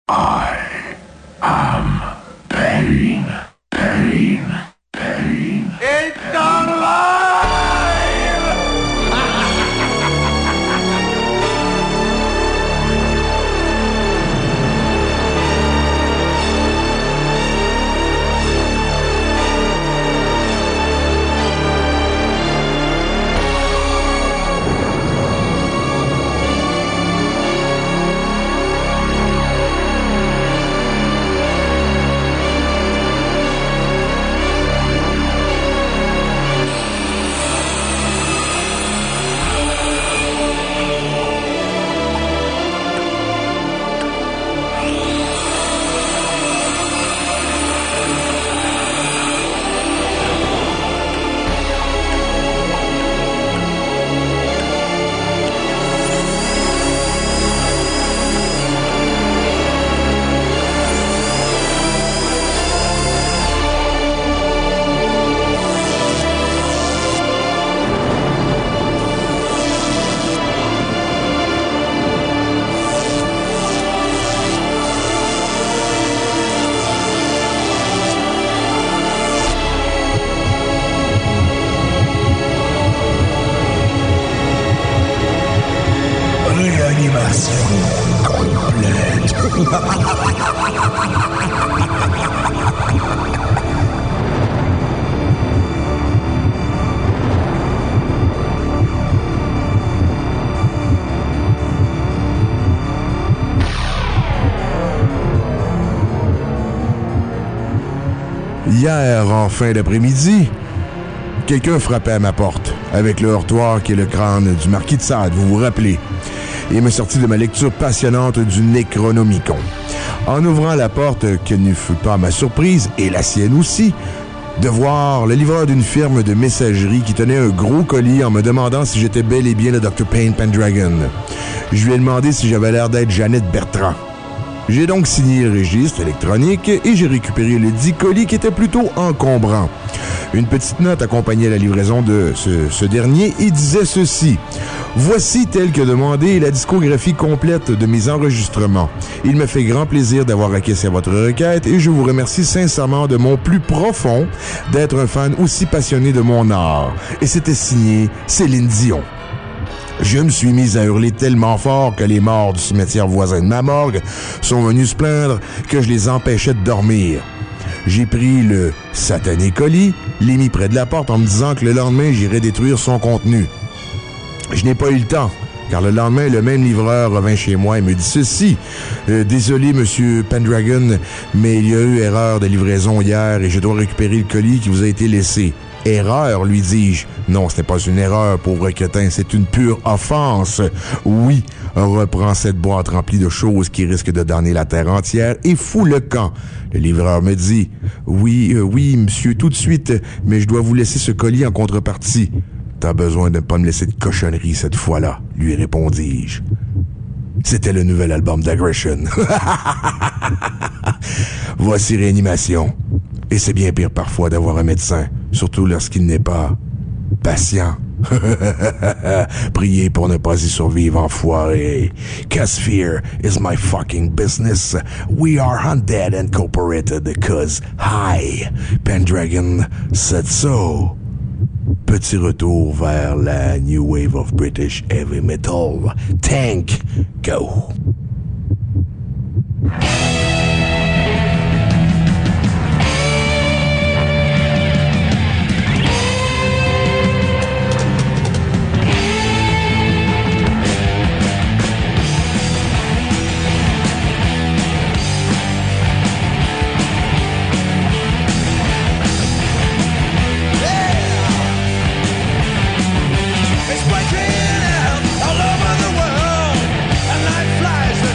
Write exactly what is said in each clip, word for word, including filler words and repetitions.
I am pain, pain, pain. It's not alive! Hier, en fin d'après-midi, quelqu'un frappait à ma porte avec le heurtoir qui est le crâne du marquis de Sade, vous vous rappelez, et me sortit de ma lecture passionnante du Necronomicon. En ouvrant la porte, quelle ne fut pas ma surprise, et la sienne aussi, de voir le livreur d'une firme de messagerie qui tenait un gros colis en me demandant si j'étais bel et bien le docteur Payne Pendragon. Je lui ai demandé si j'avais l'air d'être Jeannette Bertrand. J'ai donc signé le registre électronique et j'ai récupéré le dit colis qui était plutôt encombrant. Une petite note accompagnait la livraison de ce, ce dernier et disait ceci. Voici, tel que demandé, la discographie complète de mes enregistrements. Il me fait grand plaisir d'avoir acquiescé à votre requête et je vous remercie sincèrement de mon plus profond d'être un fan aussi passionné de mon art. Et c'était signé Céline Dion. Je me suis mis à hurler tellement fort que les morts du cimetière voisin de ma morgue sont venus se plaindre que je les empêchais de dormir. J'ai pris le satané colis, l'ai mis près de la porte en me disant que le lendemain, j'irais détruire son contenu. Je n'ai pas eu le temps, car le lendemain, le même livreur revint chez moi et me dit ceci. Euh, « Désolé, monsieur Pendragon, mais il y a eu erreur de livraison hier et je dois récupérer le colis qui vous a été laissé. » Erreur, lui dis-je. Non, ce n'est pas une erreur, pauvre crétin, c'est une pure offense. Oui, reprends cette boîte remplie de choses qui risquent de damner la terre entière et fous le camp. Le livreur me dit, oui, euh, oui, monsieur, tout de suite, mais je dois vous laisser ce colis en contrepartie. T'as besoin de ne pas me laisser de cochonnerie cette fois-là, lui répondis-je. C'était le nouvel album d'Aggression. Voici Réanimation. Et c'est bien pire parfois d'avoir un médecin, surtout lorsqu'il n'est pas patient. Priez pour ne pas y survivre, enfoiré. Cause fear is my fucking business. We are Undead Incorporated, cause I, Pendragon, said so. Petit retour vers la New Wave of British Heavy Metal. Tank, go! It's breaking out all over the world, and light flies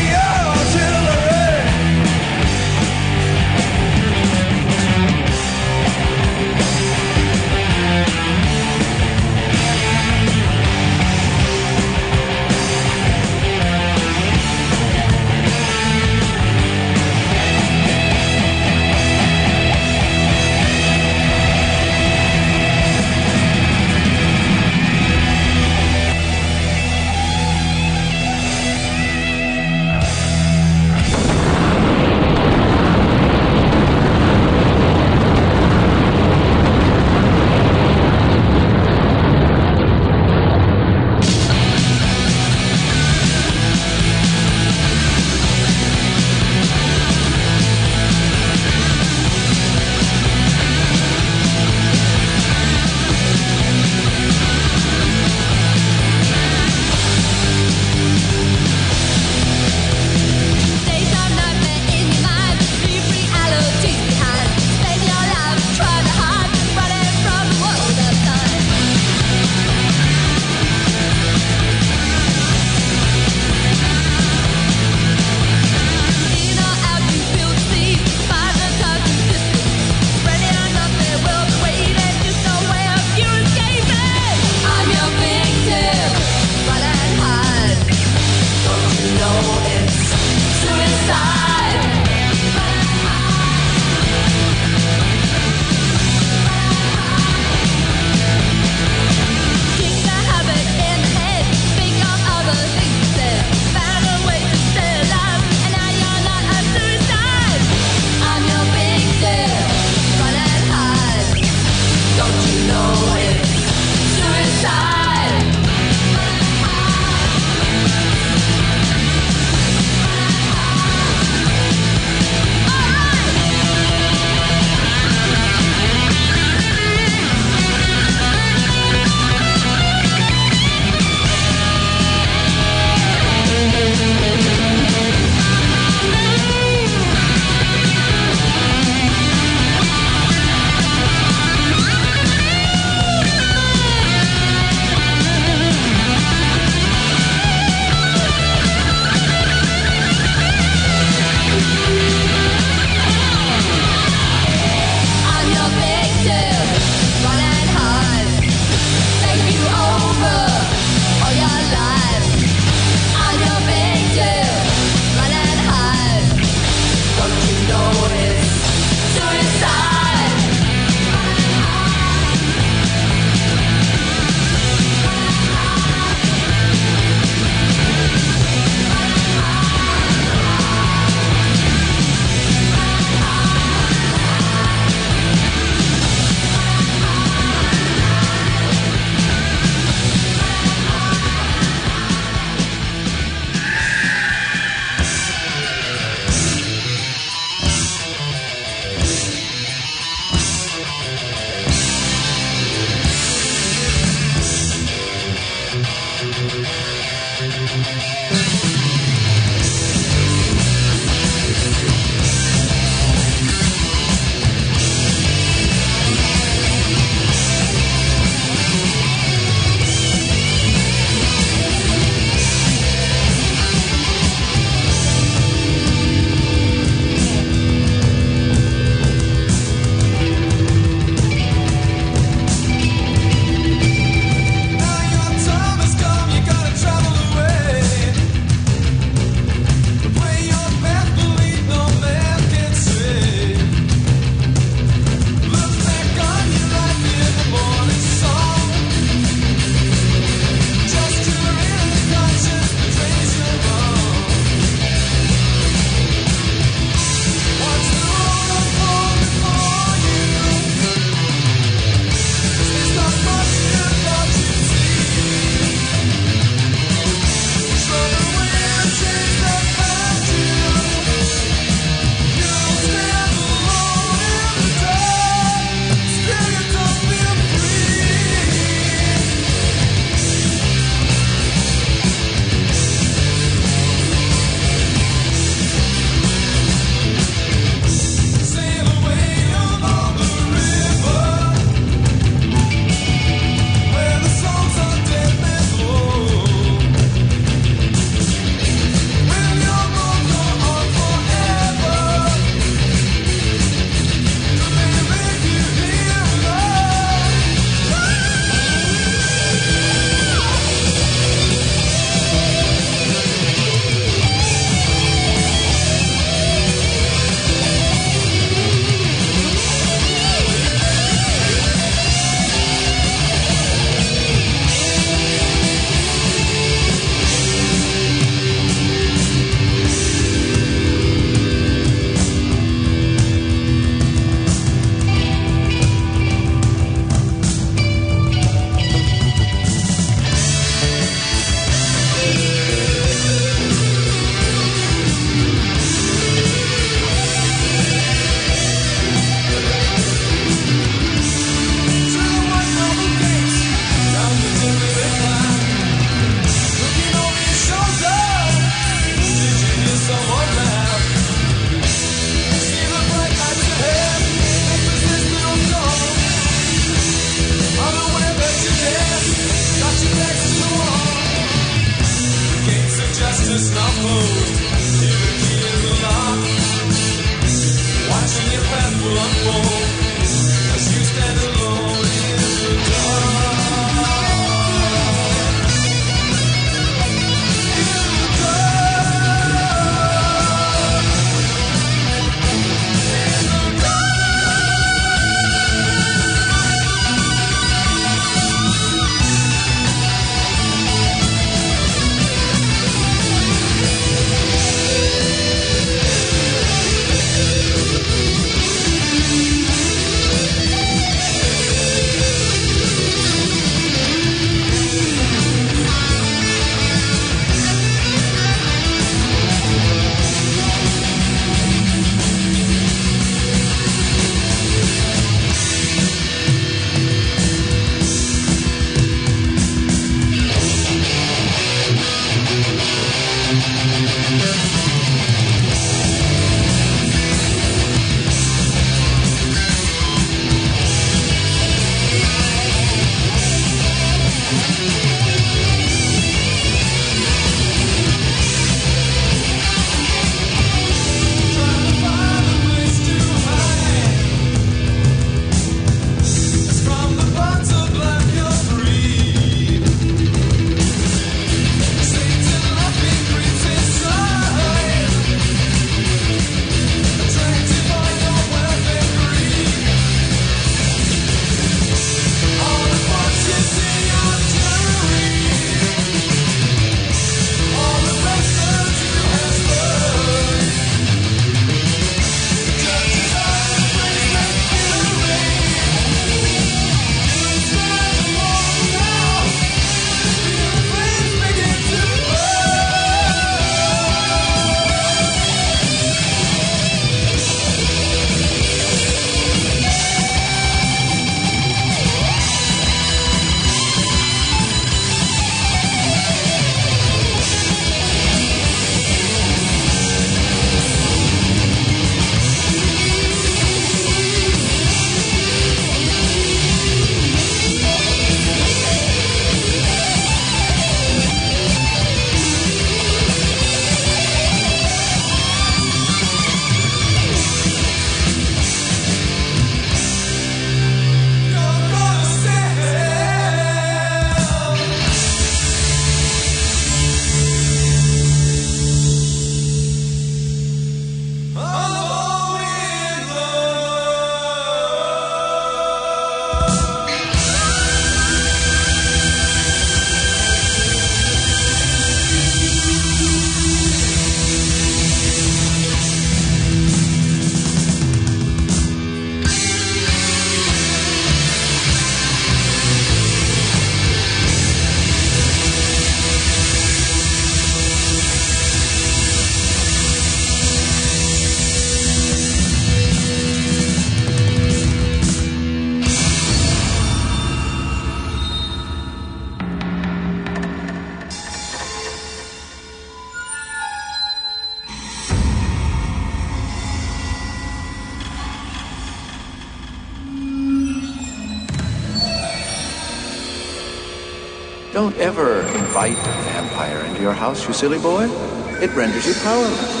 Don't ever invite a vampire into your house, you silly boy. It renders you powerless.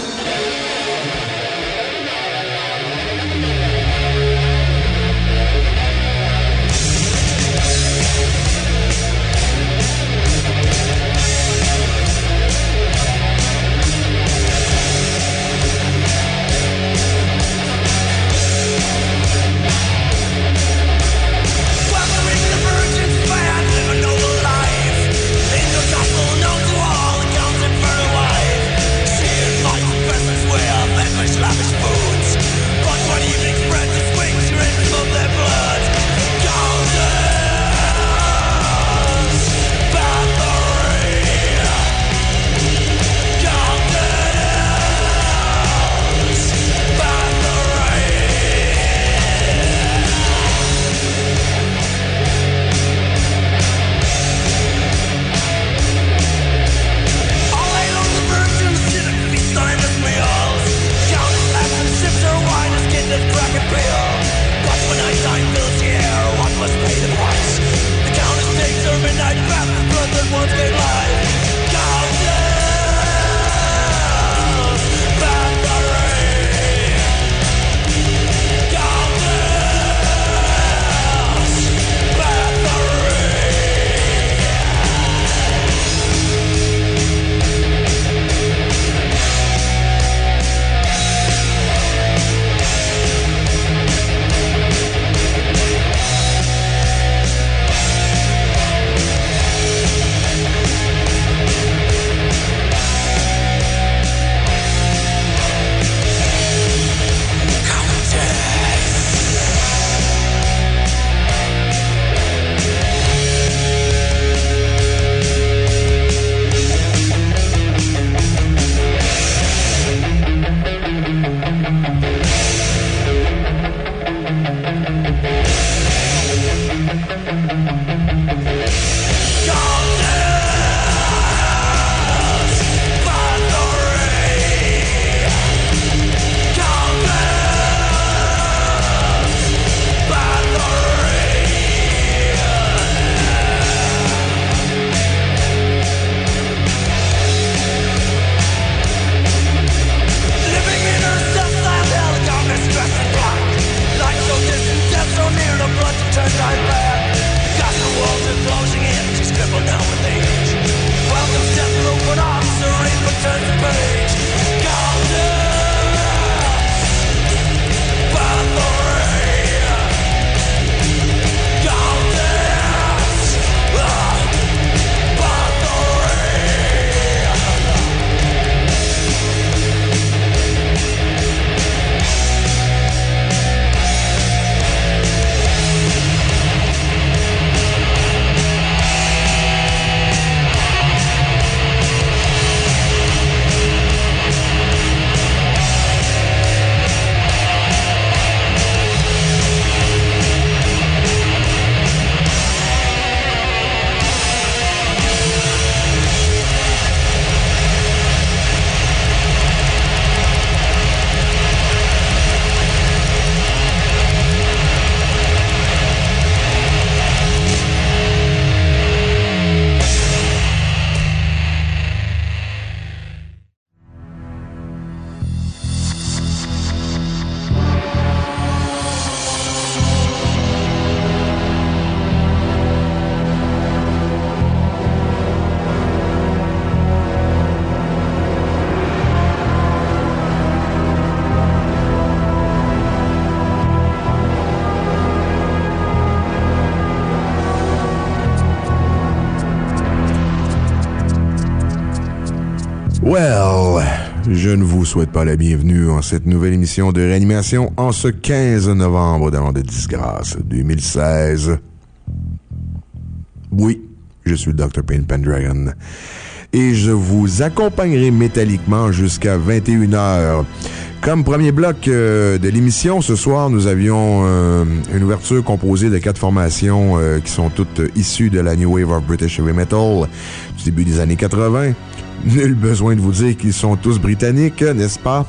Life, seeing life Well, je ne vous souhaite pas la bienvenue en cette nouvelle émission de réanimation en ce quinze novembre de l'an de disgrâce deux mille seize. Oui, je suis le docteur Payne Pendragon et je vous accompagnerai métalliquement jusqu'à vingt et une heures. Comme premier bloc euh, de l'émission, ce soir, nous avions euh, une ouverture composée de quatre formations euh, qui sont toutes issues de la New Wave of British Heavy Metal du début des années quatre-vingt. Nul besoin de vous dire qu'ils sont tous britanniques, n'est-ce pas?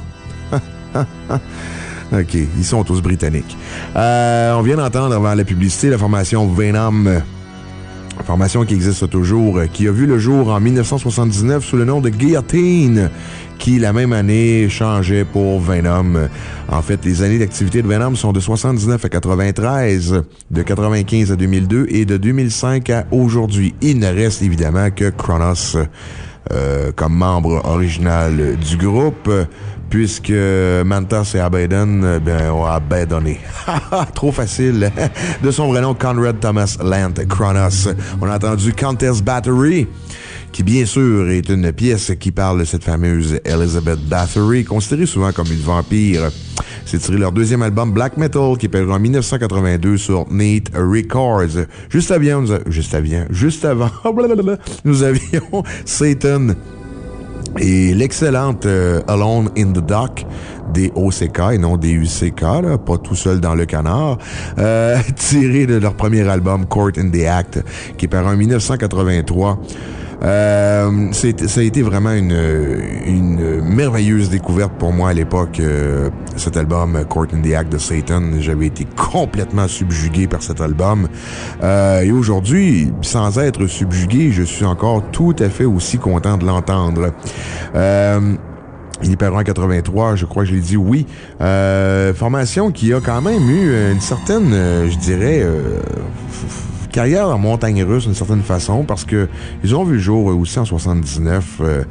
OK, ils sont tous britanniques. Euh, on vient d'entendre avant la publicité la formation Venom, formation qui existe toujours, qui a vu le jour en dix-neuf cent soixante-dix-neuf sous le nom de Guillotine, qui, la même année, changeait pour Venom. En fait, les années d'activité de Venom sont de soixante-dix-neuf à quatre-vingt-treize, de quatre-vingt-quinze à deux mille deux et de deux mille cinq à aujourd'hui. Il ne reste évidemment que Kronos euh, comme membre original du groupe, puisque Mantas et Abaddon ben, ont abandonné. Trop facile. De son vrai nom, Conrad Thomas Lant Kronos. On a entendu Countess Bathory, qui bien sûr est une pièce qui parle de cette fameuse Elizabeth Bathory, considérée souvent comme une vampire. C'est tiré leur deuxième album Black Metal, qui est paru en dix-neuf cent quatre-vingt-deux sur Nate Records. Juste avant, nous a... juste avant, juste avant, nous avions Satan et l'excellente euh, Alone in the Dark des O C K et non des U C K, là, pas tout seul dans le canard, euh, tiré de leur premier album Court in the Act, qui est paru en dix-neuf cent quatre-vingt-trois. Euh, c'est, ça a été vraiment une, une merveilleuse découverte pour moi à l'époque, euh, cet album Court in the Act de Satan. J'avais été complètement subjugué par cet album. Euh, et aujourd'hui, sans être subjugué, je suis encore tout à fait aussi content de l'entendre. Euh, Il est paru en quatre-vingt-trois, je crois que je l'ai dit, oui. Euh, formation qui a quand même eu une certaine, euh, je dirais... Euh, carrière en montagne russe d'une certaine façon, parce que ils ont vu le jour aussi en soixante-dix-neuf euh,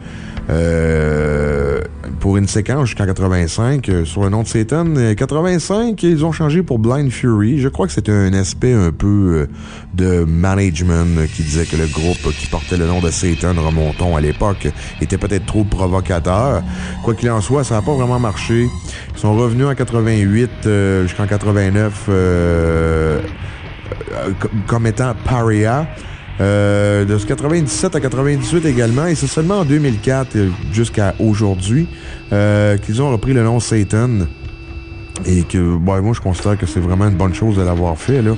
euh, pour une séquence jusqu'en quatre-vingt-cinq euh, sur le nom de Satan. quatre-vingt-cinq, ils ont changé pour Blind Fury. Je crois que c'était un aspect un peu euh, de management qui disait que le groupe qui portait le nom de Satan, remontons à l'époque, était peut-être trop provocateur. Quoi qu'il en soit, ça n'a pas vraiment marché. Ils sont revenus en quatre-vingt-huit euh, jusqu'en quatre-vingt-neuf euh, comme étant Paria, euh, de quatre-vingt-dix-sept à quatre-vingt-dix-huit également, et c'est seulement en deux mille quatre jusqu'à aujourd'hui euh, qu'ils ont repris le nom Satan. Et que, bon, moi, je considère que c'est vraiment une bonne chose de l'avoir fait, là.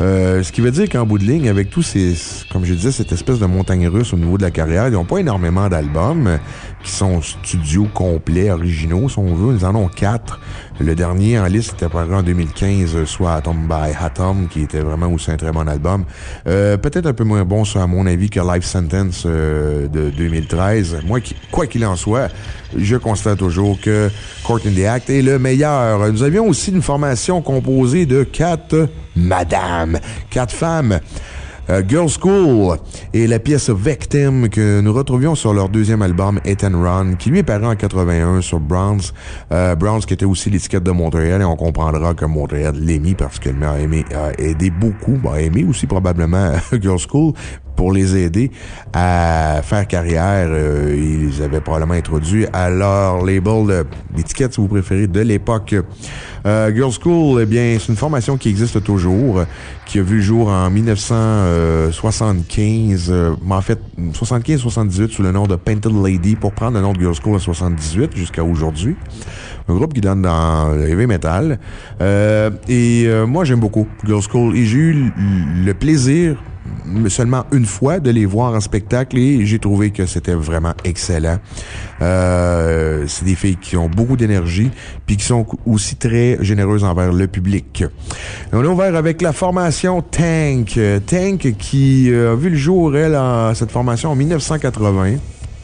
Euh, ce qui veut dire qu'en bout de ligne, avec tous ces, comme je disais, cette espèce de montagne russe au niveau de la carrière, ils n'ont pas énormément d'albums qui sont studio complets, originaux, si on veut. Ils en ont quatre. Le dernier en liste était paru en deux mille quinze, soit Atom by Atom, qui était vraiment aussi un très bon album. Euh, peut-être un peu moins bon, ça, à mon avis, que Life Sentence euh, de deux mille treize. Moi, qui, quoi qu'il en soit, je constate toujours que Court in the Act est le meilleur. Nous avions aussi une formation composée de quatre madames, quatre femmes. Uh, Girls School et la pièce Victim que nous retrouvions sur leur deuxième album Hit and Run, qui lui est paru en quatre-vingt-un sur Browns. Uh, Browns qui était aussi l'étiquette de Montréal, et on comprendra que Montréal l'a mis parce qu'elle m'a aimé, a aidé beaucoup, a aimé aussi probablement Girls School pour les aider à faire carrière. Euh, ils avaient probablement introduit à leur label d'étiquette, si vous préférez, de l'époque. Euh, Girls School, eh bien, c'est une formation qui existe toujours, qui a vu le jour en dix-neuf cent soixante-quinze, euh, en fait, soixante-quinze soixante-dix-huit sous le nom de Painted Lady, pour prendre le nom de Girls School en soixante-dix-huit jusqu'à aujourd'hui. Un groupe qui donne dans le heavy metal. Euh, et euh, moi, j'aime beaucoup Girls School, et j'ai eu le plaisir seulement une fois de les voir en spectacle, et j'ai trouvé que c'était vraiment excellent. Euh, c'est des filles qui ont beaucoup d'énergie puis qui sont aussi très généreuses envers le public. On est ouvert avec la formation Tank. Tank qui a vu le jour, elle, en, cette formation en dix-neuf cent quatre-vingts.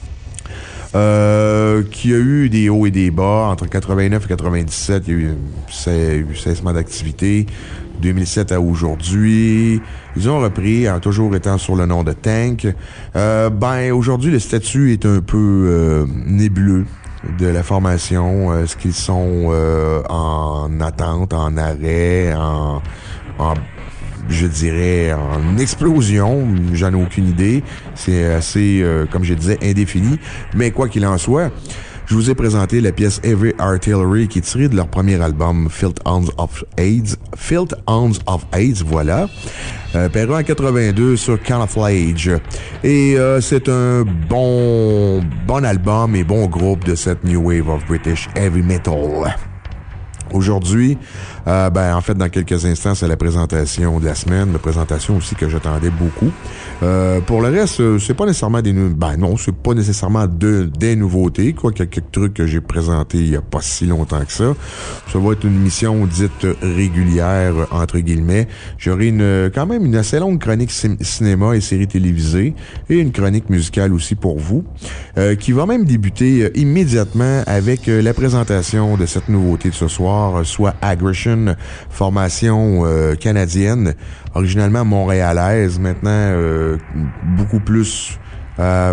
Euh, qui a eu des hauts et des bas. Entre quatre-vingt-neuf et quatre-vingt-dix-sept, il y a eu un cessement d'activité. deux mille sept à aujourd'hui. Ils ont repris, en toujours étant sur le nom de Tank. Euh, ben, aujourd'hui, le statut est un peu euh, nébuleux de la formation. Est-ce qu'ils sont euh, en attente, en arrêt, en... en je dirais en explosion, j'en ai aucune idée. C'est assez, euh, comme je disais, indéfini. Mais quoi qu'il en soit, je vous ai présenté la pièce Every Artillery qui est tirée de leur premier album Filth Hounds of AIDS. Filth Hounds of AIDS, voilà. Euh, paru en quatre-vingt-deux sur Camouflage. Et euh, c'est un bon, bon album et bon groupe de cette New Wave of British Heavy Metal. Aujourd'hui, euh, ben en fait, dans quelques instants, c'est la présentation de la semaine, la présentation aussi que j'attendais beaucoup. Euh, pour le reste, c'est pas nécessairement des nou- ben non, c'est pas nécessairement de, des nouveautés, quoi qu'il y a quelques trucs que j'ai présentés il y a pas si longtemps que ça. Ça va être une mission dite régulière, entre guillemets. J'aurai une quand même une assez longue chronique c- cinéma et séries télévisées, et une chronique musicale aussi pour vous, euh, qui va même débuter euh, immédiatement avec euh, la présentation de cette nouveauté de ce soir, soit Aggression, formation euh, canadienne, originalement montréalaise, maintenant euh, beaucoup plus, euh,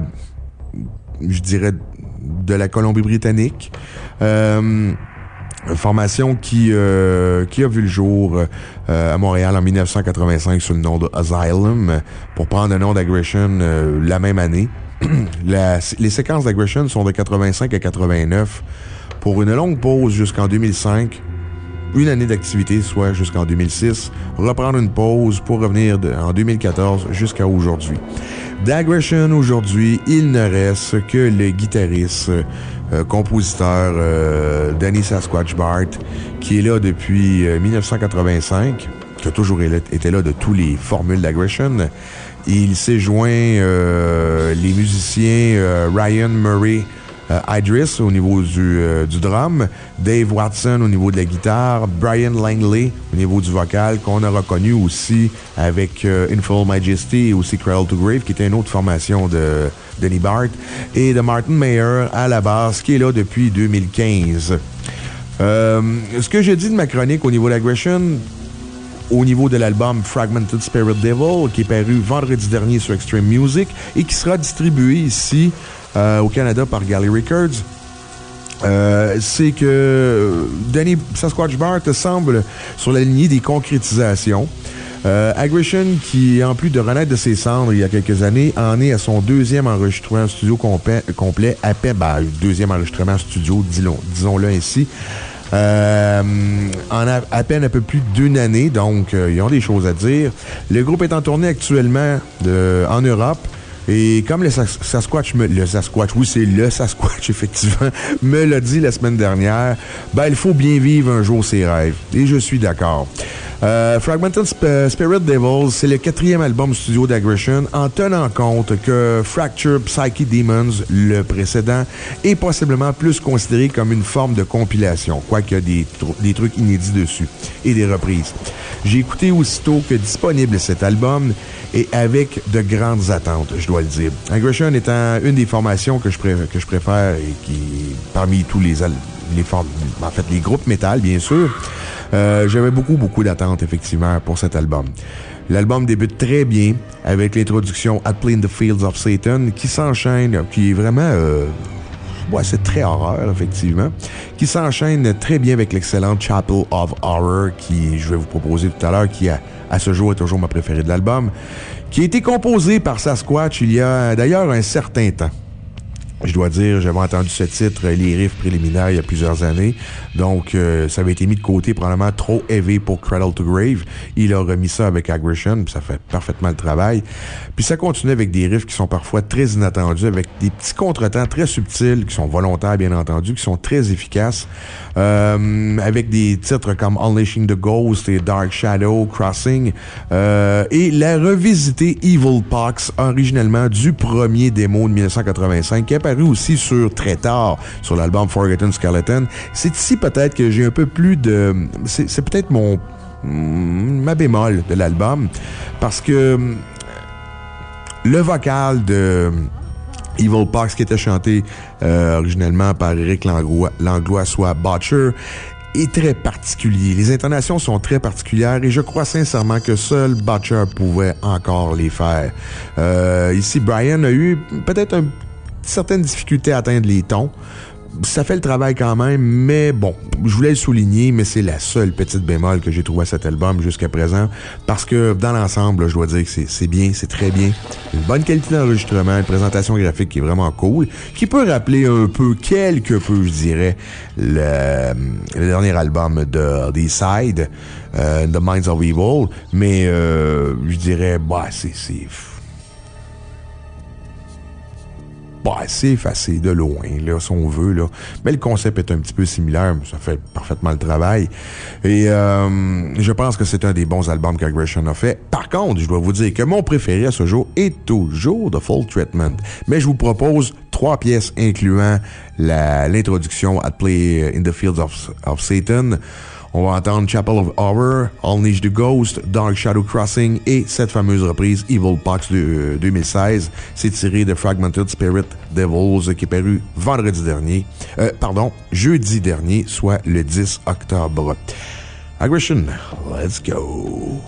je dirais, de la Colombie-Britannique. Euh, formation qui euh, qui a vu le jour euh, à Montréal en dix-neuf cent quatre-vingt-cinq sous le nom de Asylum, pour prendre le nom d'Aggression euh, la même année. la, les séquences d'Aggression sont de quatre-vingt-cinq à quatre-vingt-neuf, pour une longue pause jusqu'en deux mille cinq, une année d'activité, soit jusqu'en deux mille six, reprendre une pause pour revenir de, en deux mille quatorze jusqu'à aujourd'hui. D'Aggression, aujourd'hui, il ne reste que le guitariste, euh, compositeur euh, Danny Sasquatch Bart, qui est là depuis euh, dix-neuf cent quatre-vingt-cinq, qui a toujours été là de tous les formules d'Aggression. Il s'est joint euh, les musiciens euh, Ryan Murray Euh, Idris au niveau du, euh, du drum, Dave Watson au niveau de la guitare, Brian Langley au niveau du vocal, qu'on a reconnu aussi avec euh, Infernal Majesty et aussi Cradle to Grave, qui était une autre formation de Danny Bart, et de Martin Mayer à la basse, qui est là depuis deux mille quinze. Euh, ce que j'ai dit de ma chronique au niveau d'Aggression, au niveau de l'album Fragmented Spirit Devil, qui est paru vendredi dernier sur Extreme Music et qui sera distribué ici Euh, au Canada par Galley Records, euh, c'est que Danny Sasquatch Bart semble sur la lignée des concrétisations. Euh, Aggression, qui, en plus de renaître de ses cendres il y a quelques années, en est à son deuxième enregistrement studio complet, complet à peine, ben, deuxième enregistrement studio, disons, disons-le ainsi, Euh, en a, à peine un peu plus d'une année, donc euh, ils ont des choses à dire. Le groupe est en tournée actuellement de, en Europe. Et comme le Sas- Sasquatch, me, le Sasquatch, oui, c'est le Sasquatch, effectivement, me l'a dit la semaine dernière, ben, il faut bien vivre un jour ses rêves. Et je suis d'accord. Euh, Fragmented Sp- Spirit Devils, c'est le quatrième album studio d'Aggression en tenant compte que Fracture Psyche Demons, le précédent, est possiblement plus considéré comme une forme de compilation, quoiqu'il y a des, tr- des trucs inédits dessus et des reprises. J'ai écouté aussitôt que disponible cet album et avec de grandes attentes, je dois le dire. Aggression étant une des formations que je, pré- que je préfère et qui, parmi tous les, al- les formes, en fait, les groupes métal, bien sûr, Euh, j'avais beaucoup, beaucoup d'attentes, effectivement, pour cet album. L'album débute très bien avec l'introduction At Play in the Fields of Satan, qui s'enchaîne, qui est vraiment... Euh, ouais, c'est très horreur, effectivement, qui s'enchaîne très bien avec l'excellente Chapel of Horror, qui, je vais vous proposer tout à l'heure, qui, à, à ce jour, est toujours ma préférée de l'album, qui a été composée par Sasquatch il y a d'ailleurs un certain temps. Je dois dire, j'avais entendu ce titre, les riffs préliminaires, il y a plusieurs années. Donc, euh, ça avait été mis de côté, probablement trop heavy pour Cradle to Grave. Il a remis ça avec Aggression, puis ça fait parfaitement le travail. Puis ça continue avec des riffs qui sont parfois très inattendus, avec des petits contretemps très subtils, qui sont volontaires, bien entendu, qui sont très efficaces. Euh, avec des titres comme Unleashing the Ghost et Dark Shadow Crossing. Euh, et la revisitée Evil Pox, originellement du premier démo de dix-neuf cent quatre-vingt-cinq, qui est apparu aussi sur très tard, sur l'album Forgotten Skeleton. C'est ici peut-être que j'ai un peu plus de... C'est, c'est peut-être mon... ma bémol de l'album, parce que le vocal de Evil Pox, qui était chanté euh, originellement par Eric Langlois, Langlois soit Botcher, est très particulier. Les intonations sont très particulières et je crois sincèrement que seul Botcher pouvait encore les faire. Euh, ici, Brian a eu peut-être une certaine difficulté à atteindre les tons. Ça fait le travail quand même, mais bon, je voulais le souligner, mais c'est la seule petite bémol que j'ai trouvée à cet album jusqu'à présent, parce que dans l'ensemble, je dois dire que c'est, c'est bien, c'est très bien. Une bonne qualité d'enregistrement, une présentation graphique qui est vraiment cool, qui peut rappeler un peu, quelque peu, je dirais, le, le dernier album de The Side, euh, The Minds of Evil, mais euh, je dirais, bah, c'est... c'est Bah, c'est effacé de loin, là, si on veut, là. Mais le concept est un petit peu similaire, mais ça fait parfaitement le travail. Et euh, je pense que c'est un des bons albums qu'Aggression a fait. Par contre, je dois vous dire que mon préféré à ce jour est toujours The Full Treatment. Mais je vous propose trois pièces incluant la, l'introduction At Play in the Fields of, of Satan. On va entendre Chapel of Horror, Unleash the Ghost, Dark Shadow Crossing et cette fameuse reprise Evil Pox de euh, deux mille seize. C'est tiré de Fragmented Spirit Devils qui est paru vendredi dernier, euh, pardon, jeudi dernier, soit le dix octobre. Aggression, let's go!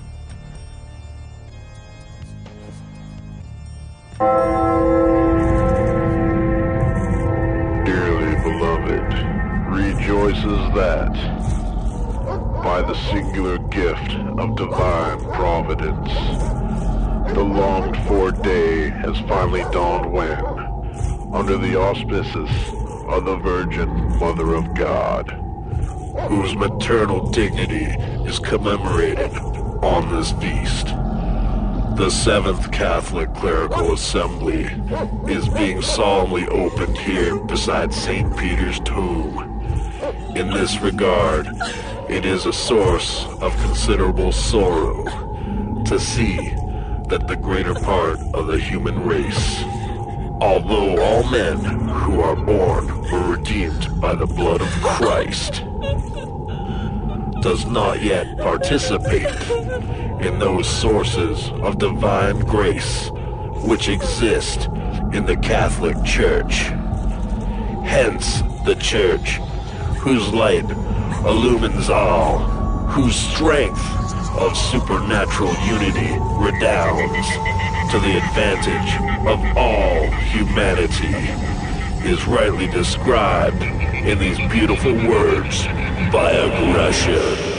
Dearly beloved, rejoices that by the singular gift of divine providence, the longed-for day has finally dawned when, under the auspices of the Virgin Mother of God, whose maternal dignity is commemorated on this feast, the Seventh Catholic Clerical Assembly is being solemnly opened here beside Saint Peter's tomb. In this regard, it is a source of considerable sorrow to see that the greater part of the human race, although all men who are born were redeemed by the blood of Christ, does not yet participate in those sources of divine grace which exist in the Catholic Church. Hence, the Church, whose light illumines all, whose strength of supernatural unity redounds to the advantage of all humanity, is rightly described in these beautiful words by Aggression.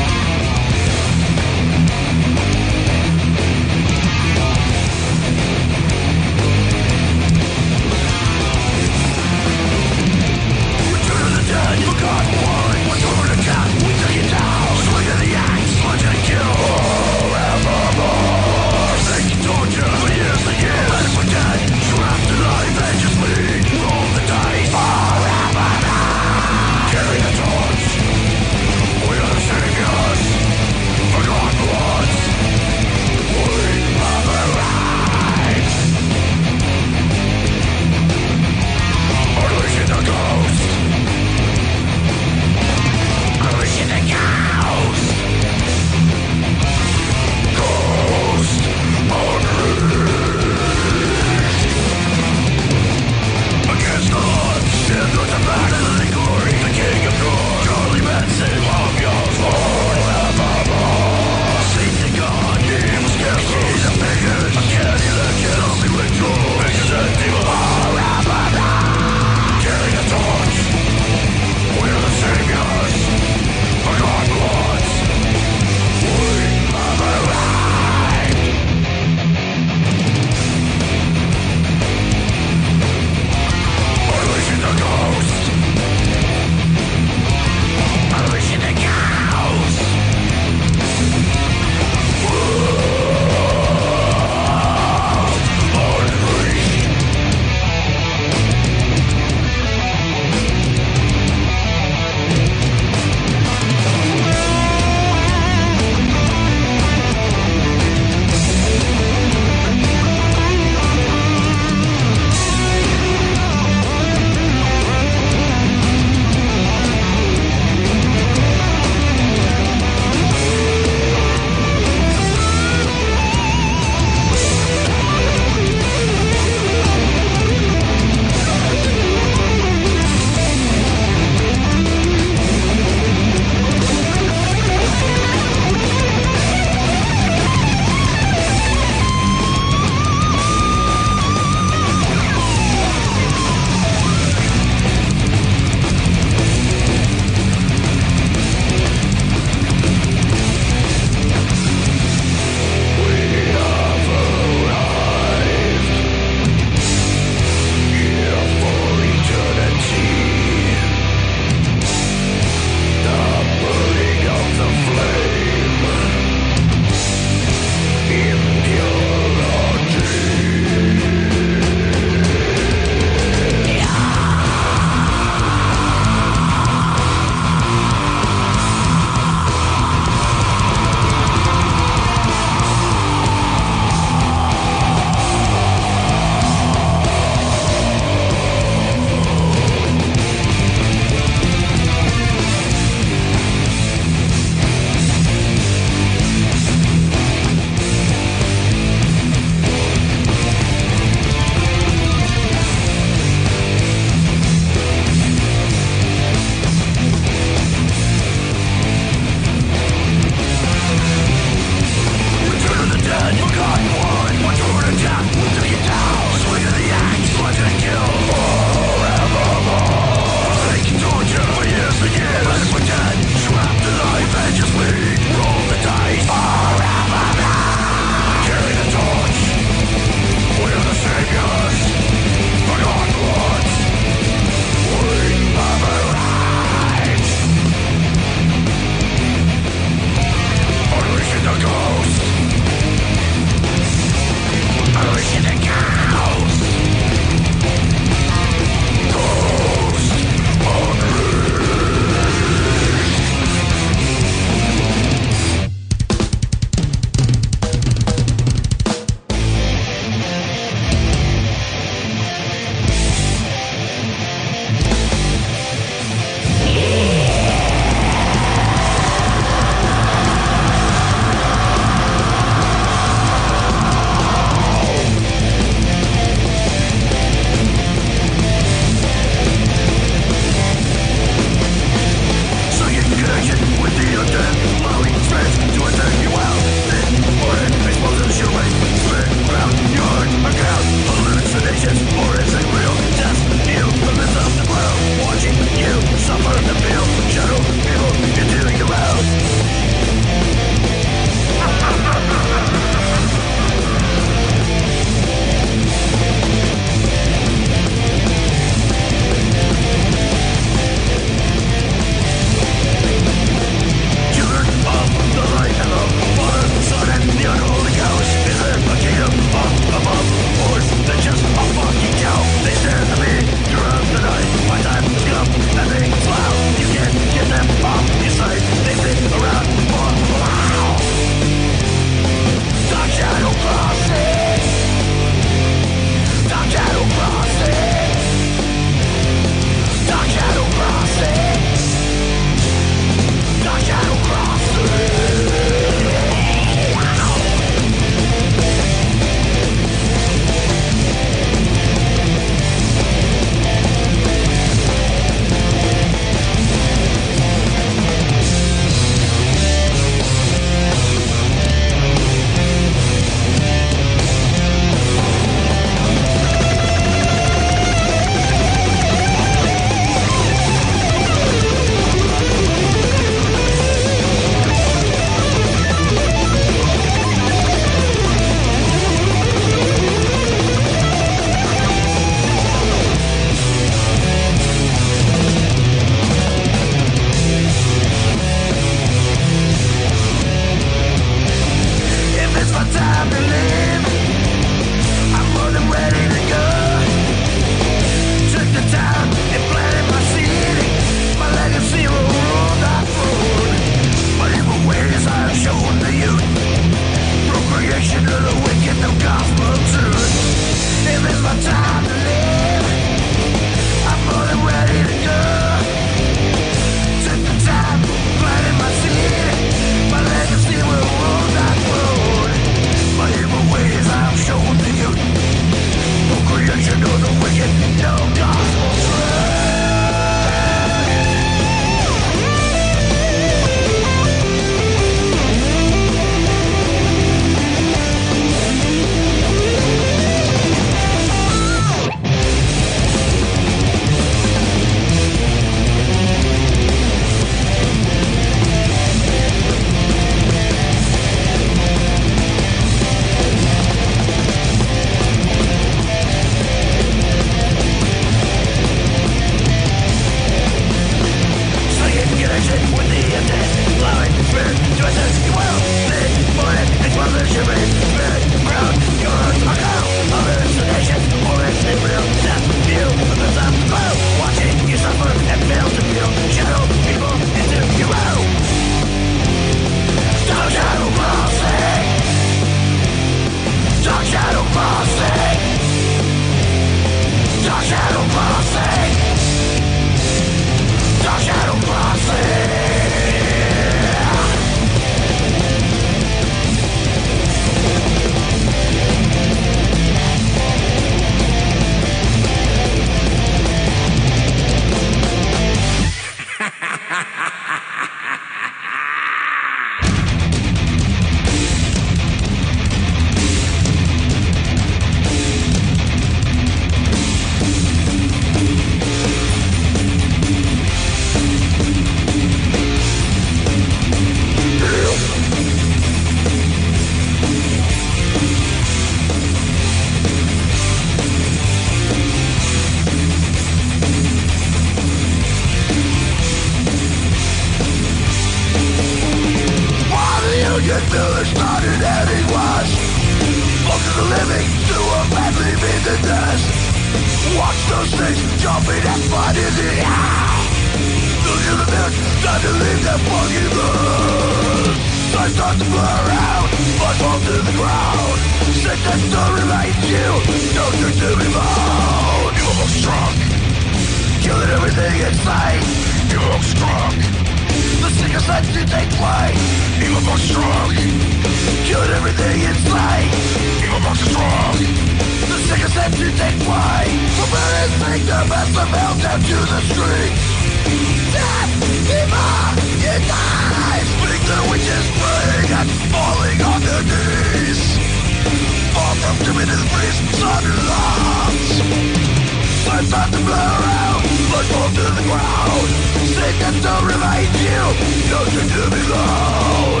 never started and it was most of the living to a man leaving the dust. Watch those things jumping and fun in the air. Look at the mirror, time to leave that fucking room. Time starts to blur out, blood falls to the ground. Sickness to remind you, no turn to be found. You almost drunk, killing everything in sight. You almost drunk, the sickest sense you take flight. You almost drunk, killing everything in sight. You almost drunk, the sickest sense you take flight. Prepare and take the best of hell down to the street. Death, evil, it dies. Speak the witches praying and falling on their knees. Fall from committed to the priest, sun and lungs. Time starts to blur out, blood falls to the ground. Sickness to remind you, no turn to be loud.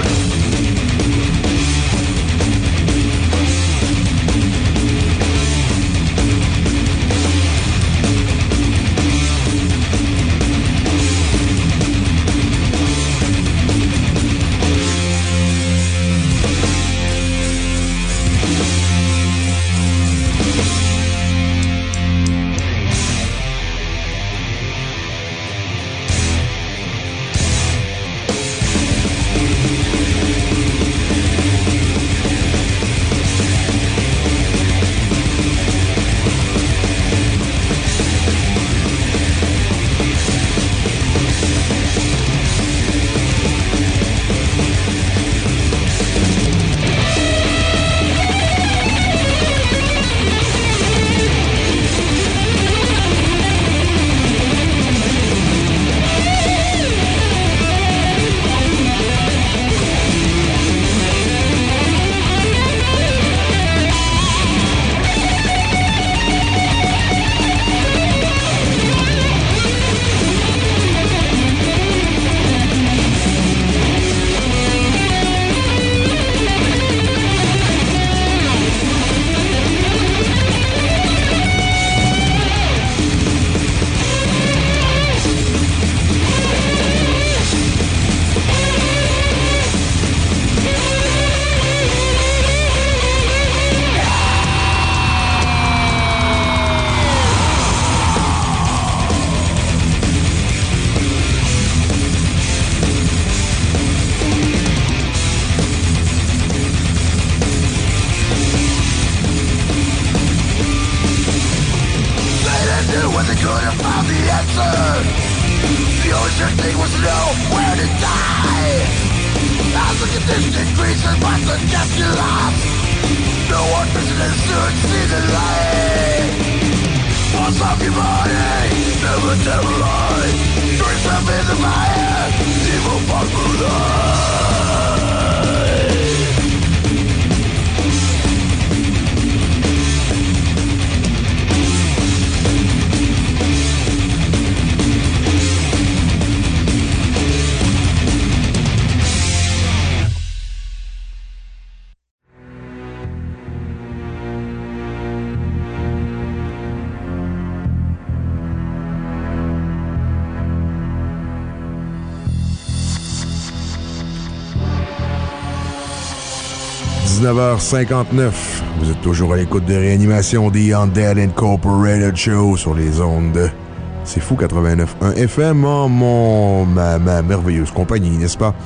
dix-neuf heures cinquante-neuf. Vous êtes toujours à l'écoute de Réanimation The Undead Incorporated Show sur les ondes de C'est Fou quatre-vingt-neuf point un F M en mon, ma, ma merveilleuse compagnie, n'est-ce pas?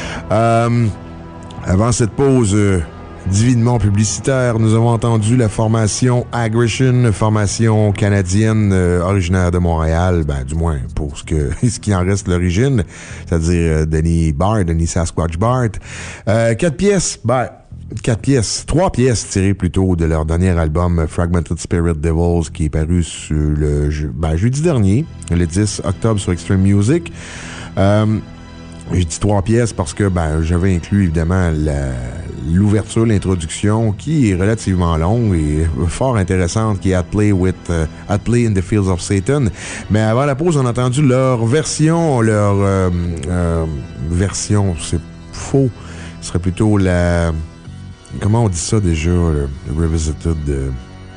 Euh, avant cette pause euh, divinement publicitaire, nous avons entendu la formation Aggression, formation canadienne euh, originaire de Montréal, ben du moins pour ce, que, ce qui en reste l'origine, c'est-à-dire euh, Denis Bart, Denis Sasquatch Bart. Euh, quatre pièces, ben Quatre pièces, trois pièces tirées plutôt de leur dernier album Fragmented Spirit Devils qui est paru sur le ben, jeudi dernier, le dix octobre sur Extreme Music. Euh, j'ai dit trois pièces parce que ben, j'avais inclus évidemment la, l'ouverture, l'introduction qui est relativement longue et fort intéressante, qui est At Play with uh, At Play in the Fields of Satan. Mais avant la pause, on a entendu leur version, leur euh, euh, version, c'est faux, ce serait plutôt la... Comment on dit ça déjà, le, le Revisited? Euh,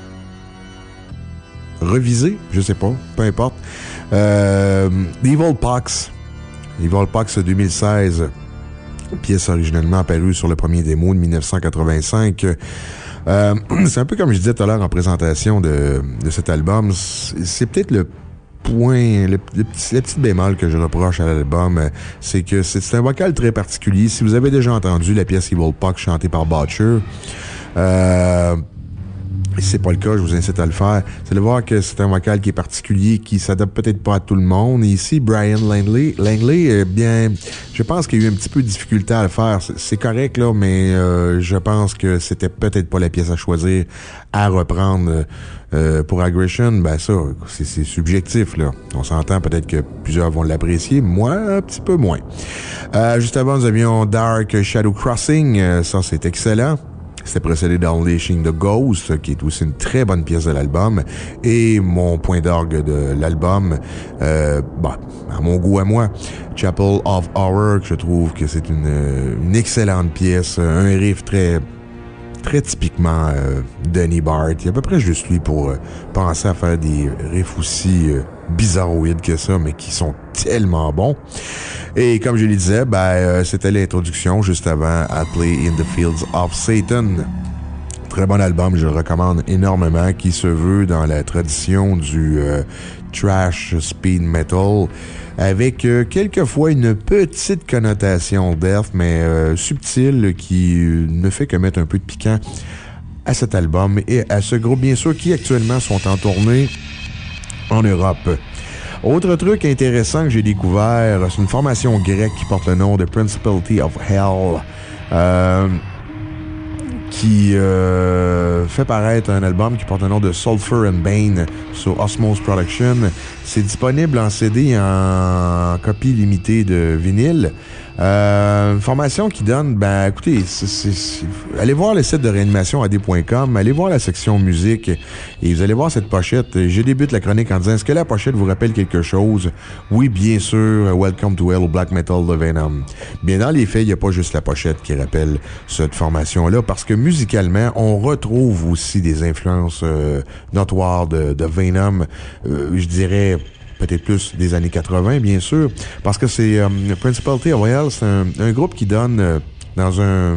revisé? Je sais pas, peu importe. Euh, Evil Pox. Evil Pox deux mille seize. pièce originellement apparue sur le premier démo de dix-neuf cent quatre-vingt-cinq. Euh, c'est un peu comme je disais tout à l'heure en présentation de, de cet album. C'est, c'est peut-être le point, le, le, petit, le petit bémol que je reproche à l'album, c'est que c'est, c'est un vocal très particulier. Si vous avez déjà entendu la pièce Evil Puck chantée par Butcher, euh, si c'est pas le cas, je vous incite à le faire. C'est de voir que c'est un vocal qui est particulier, qui s'adapte peut-être pas à tout le monde. Et ici, Brian Langley, Langley, eh bien, je pense qu'il y a eu un petit peu de difficulté à le faire. C'est, c'est correct, là, mais euh, je pense que c'était peut-être pas la pièce à choisir à reprendre euh, pour Aggression. Ben ça, c'est, c'est subjectif, là. On s'entend, peut-être que plusieurs vont l'apprécier. Moi, un petit peu moins. Euh, juste avant, nous avions Dark Shadow Crossing. Euh, ça, c'est excellent. C'était précédé d'Unleashing the Ghost, qui est aussi une très bonne pièce de l'album. Et mon point d'orgue de l'album, euh, bah, à mon goût à moi, Chapel of Horror, que je trouve que c'est une, une excellente pièce, un riff très, très typiquement euh, Denny Bart. Il y a à peu près juste lui pour euh, penser à faire des riffs aussi euh, bizarroïdes que ça, mais qui sont tellement bons. Et comme je le disais, ben, euh, c'était l'introduction juste avant à Play in the Fields of Satan. Très bon album, je le recommande énormément, qui se veut dans la tradition du euh, trash speed metal, avec euh, quelquefois une petite connotation death, mais euh, subtile, qui euh, ne fait que mettre un peu de piquant à cet album et à ce groupe, bien sûr, qui actuellement sont en tournée en Europe. Autre truc intéressant que j'ai découvert, c'est une formation grecque qui porte le nom de Principality of Hell, euh, qui euh, fait paraître un album qui porte le nom de Sulphur and Bane sur Osmose Production. C'est disponible en C D en copie limitée de vinyle. Euh, une formation qui donne, ben écoutez, c'est, c'est, c'est, allez voir le site de réanimation A D point com, allez voir la section musique et vous allez voir cette pochette. Je débute la chronique en disant, est-ce que la pochette vous rappelle quelque chose? Oui, bien sûr, Welcome to Hell ou Black Metal de Venom. Bien, dans les faits, il n'y a pas juste la pochette qui rappelle cette formation-là, parce que musicalement, on retrouve aussi des influences euh, notoires de, de Venom, euh, je dirais peut-être plus des années quatre-vingts, bien sûr, parce que c'est euh, Principality of Hell, c'est un, un groupe qui donne euh, dans un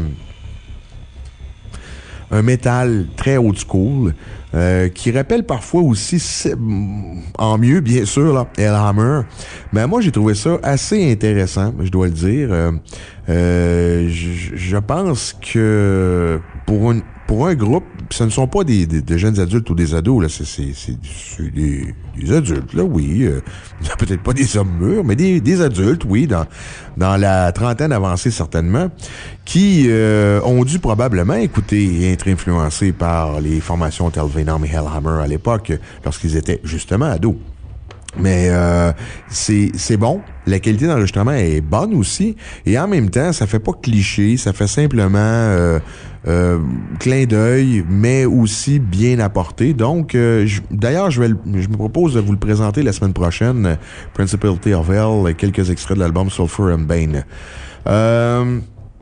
un métal très old school, euh, qui rappelle parfois aussi, en mieux, bien sûr, là, Hellhammer. Mais moi, j'ai trouvé ça assez intéressant, je dois le dire. Euh, euh, je, je pense que pour une Pour un groupe, ce ne sont pas des, des, des jeunes adultes ou des ados, là, c'est, c'est, c'est, c'est des, des adultes, là, oui. Euh, peut-être pas des hommes mûrs, mais des, des adultes, oui, dans, dans la trentaine avancée certainement, qui euh, ont dû probablement écouter et être influencés par les formations tel Venom et Hellhammer à l'époque, lorsqu'ils étaient justement ados. Mais euh, c'est c'est bon, la qualité d'enregistrement est bonne aussi, et en même temps, ça fait pas cliché, ça fait simplement euh, euh, clin d'œil, mais aussi bien apporté. Donc, euh, je, d'ailleurs, je vais le, je me propose de vous le présenter la semaine prochaine, Principality of Hell, quelques extraits de l'album Sulphur and Bane. Euh,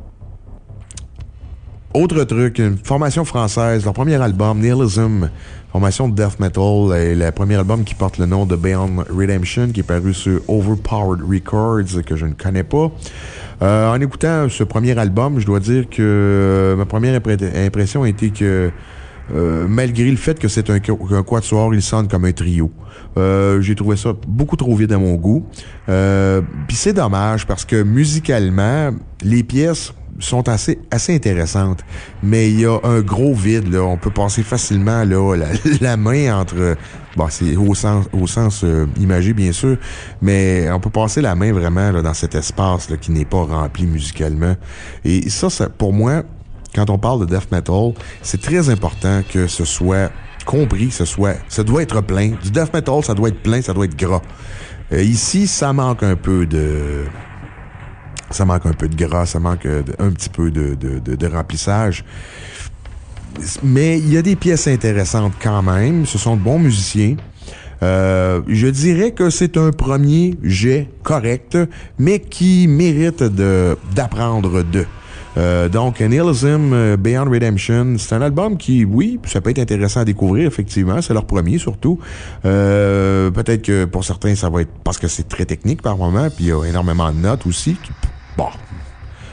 autre truc, une formation française, leur premier album, Nihilism, formation de death metal, et le premier album qui porte le nom de Beyond Redemption, qui est paru sur Overpowered Records, que je ne connais pas. Euh, en écoutant ce premier album, je dois dire que euh, ma première impré- impression a été que, euh, malgré le fait que c'est un, un quatuor, il sonne comme un trio. Euh, j'ai trouvé ça beaucoup trop vide à mon goût. Euh, Puis c'est dommage, parce que musicalement, les pièces sont assez assez intéressantes, mais il y a un gros vide, là. On peut passer facilement là la, la main entre, bon, c'est au sens au sens euh, imagé, bien sûr, mais on peut passer la main vraiment là, dans cet espace là, qui n'est pas rempli musicalement. Et ça, ça, pour moi, quand on parle de death metal, c'est très important que ce soit compris, que ce soit, ça doit être plein. Du death metal, ça doit être plein, ça doit être gras. Euh, ici, ça manque un peu de Ça manque un peu de gras, ça manque de, un petit peu de, de, de, de remplissage. Mais il y a des pièces intéressantes quand même. Ce sont de bons musiciens. Euh, je dirais que c'est un premier jet correct, mais qui mérite de d'apprendre de. Euh, donc, Nihilism, Beyond Redemption, c'est un album qui, oui, ça peut être intéressant à découvrir, effectivement. C'est leur premier, surtout. Euh, peut-être que pour certains, ça va être parce que c'est très technique par moment, puis il y a énormément de notes aussi, qui, bon,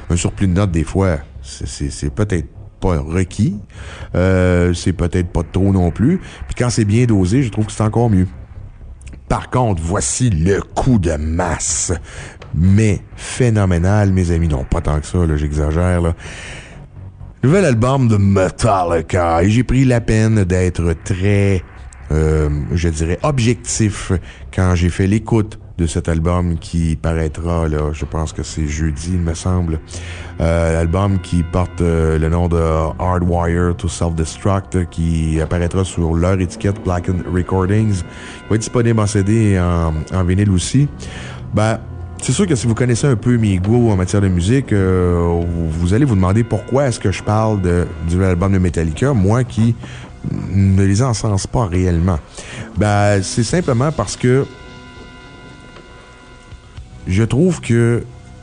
un surplus de notes, des fois, c'est, c'est, c'est peut-être pas requis. Euh, c'est peut-être pas trop non plus. Puis quand c'est bien dosé, je trouve que c'est encore mieux. Par contre, voici le coup de masse. Mais phénoménal, mes amis. Non, pas tant que ça, là, j'exagère, là. Nouvel album de Metallica. Et j'ai pris la peine d'être très, euh, je dirais, objectif quand j'ai fait l'écoute de cet album qui paraîtra, là, je pense que c'est jeudi, il me semble. Euh, l'album qui porte euh, le nom de Hardwire to Self-Destruct, qui apparaîtra sur leur étiquette Blackened Recordings, qui va être disponible en C D et en, en vinyle aussi. Ben, c'est sûr que si vous connaissez un peu mes goûts en matière de musique, euh, vous allez vous demander pourquoi est-ce que je parle de, du album de Metallica, moi qui ne les encense pas réellement. Ben, c'est simplement parce que je trouve que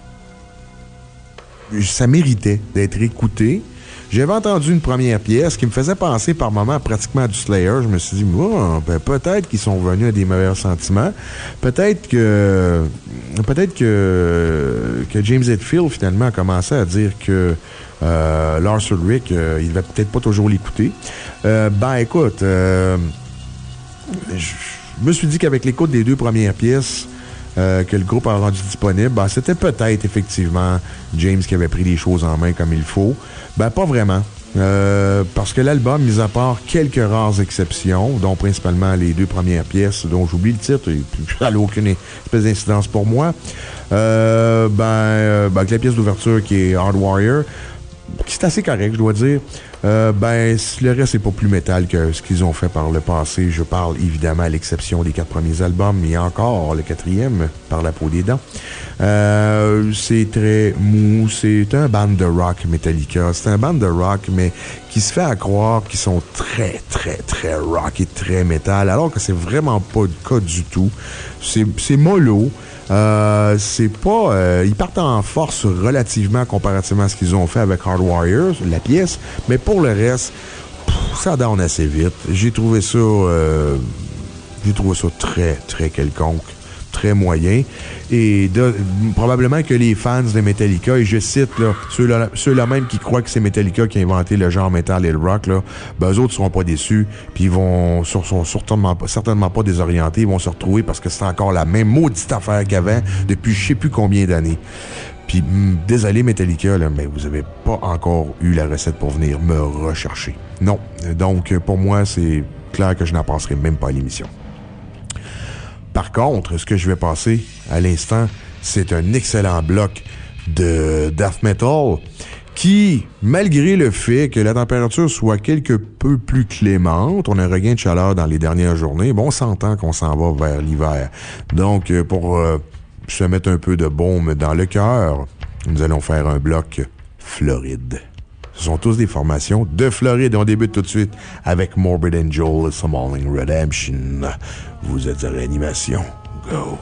ça méritait d'être écouté. J'avais entendu une première pièce qui me faisait penser par moments pratiquement à du Slayer. Je me suis dit, oh, ben, peut-être qu'ils sont venus à des meilleurs sentiments. Peut-être que peut-être que, que James Hetfield, finalement, a commencé à dire que euh, Lars Ulrich, euh, il devait peut-être pas toujours l'écouter. Euh, ben, écoute, euh, je me suis dit qu'avec l'écoute des deux premières pièces, Euh, que le groupe a rendu disponible, ben, c'était peut-être effectivement James qui avait pris les choses en main comme il faut. Ben, pas vraiment. Euh, parce que l'album, mis à part quelques rares exceptions, dont principalement les deux premières pièces, dont j'oublie le titre, et ça n'a aucune espèce d'incidence pour moi, euh, ben, euh, ben, avec la pièce d'ouverture qui est Hardwire, qui c'est assez correct, je dois dire, euh, ben, le reste n'est pas plus métal que ce qu'ils ont fait par le passé. Je parle évidemment à l'exception des quatre premiers albums, et encore le quatrième, Par la peau des dents. Euh, c'est très mou, c'est un band de rock Metallica. C'est un band de rock, mais qui se fait à croire qu'ils sont très, très, très rock et très métal, alors que c'est vraiment pas le cas du tout. C'est, c'est mollo. Euh, c'est pas... Euh, ils partent en force relativement comparativement à ce qu'ils ont fait avec Hardwire, la pièce, mais pour le reste, pff, ça donne assez vite. J'ai trouvé ça... Euh, j'ai trouvé ça très, très quelconque, très moyen. Et de, probablement que les fans de Metallica, et je cite là, ceux-là, ceux-là même qui croient que c'est Metallica qui a inventé le genre metal et le rock, là, ben eux autres seront pas déçus, puis ils vont sur, sont certainement, certainement pas désorientés, ils vont se retrouver parce que c'est encore la même maudite affaire qu'avant depuis je sais plus combien d'années. Puis mm, désolé Metallica, là, mais vous avez pas encore eu la recette pour venir me rechercher. Non. Donc pour moi, c'est clair que je n'en passerai même pas à l'émission. Par contre, ce que je vais passer à l'instant, c'est un excellent bloc de death metal qui, malgré le fait que la température soit quelque peu plus clémente, on a un regain de chaleur dans les dernières journées, bon, on s'entend qu'on s'en va vers l'hiver. Donc, pour euh, se mettre un peu de baume dans le cœur, nous allons faire un bloc Floride. Ce sont tous des formations de Floride. On débute tout de suite avec Morbid Angel, Summoning Redemption. Vous êtes à Réanimation. Go!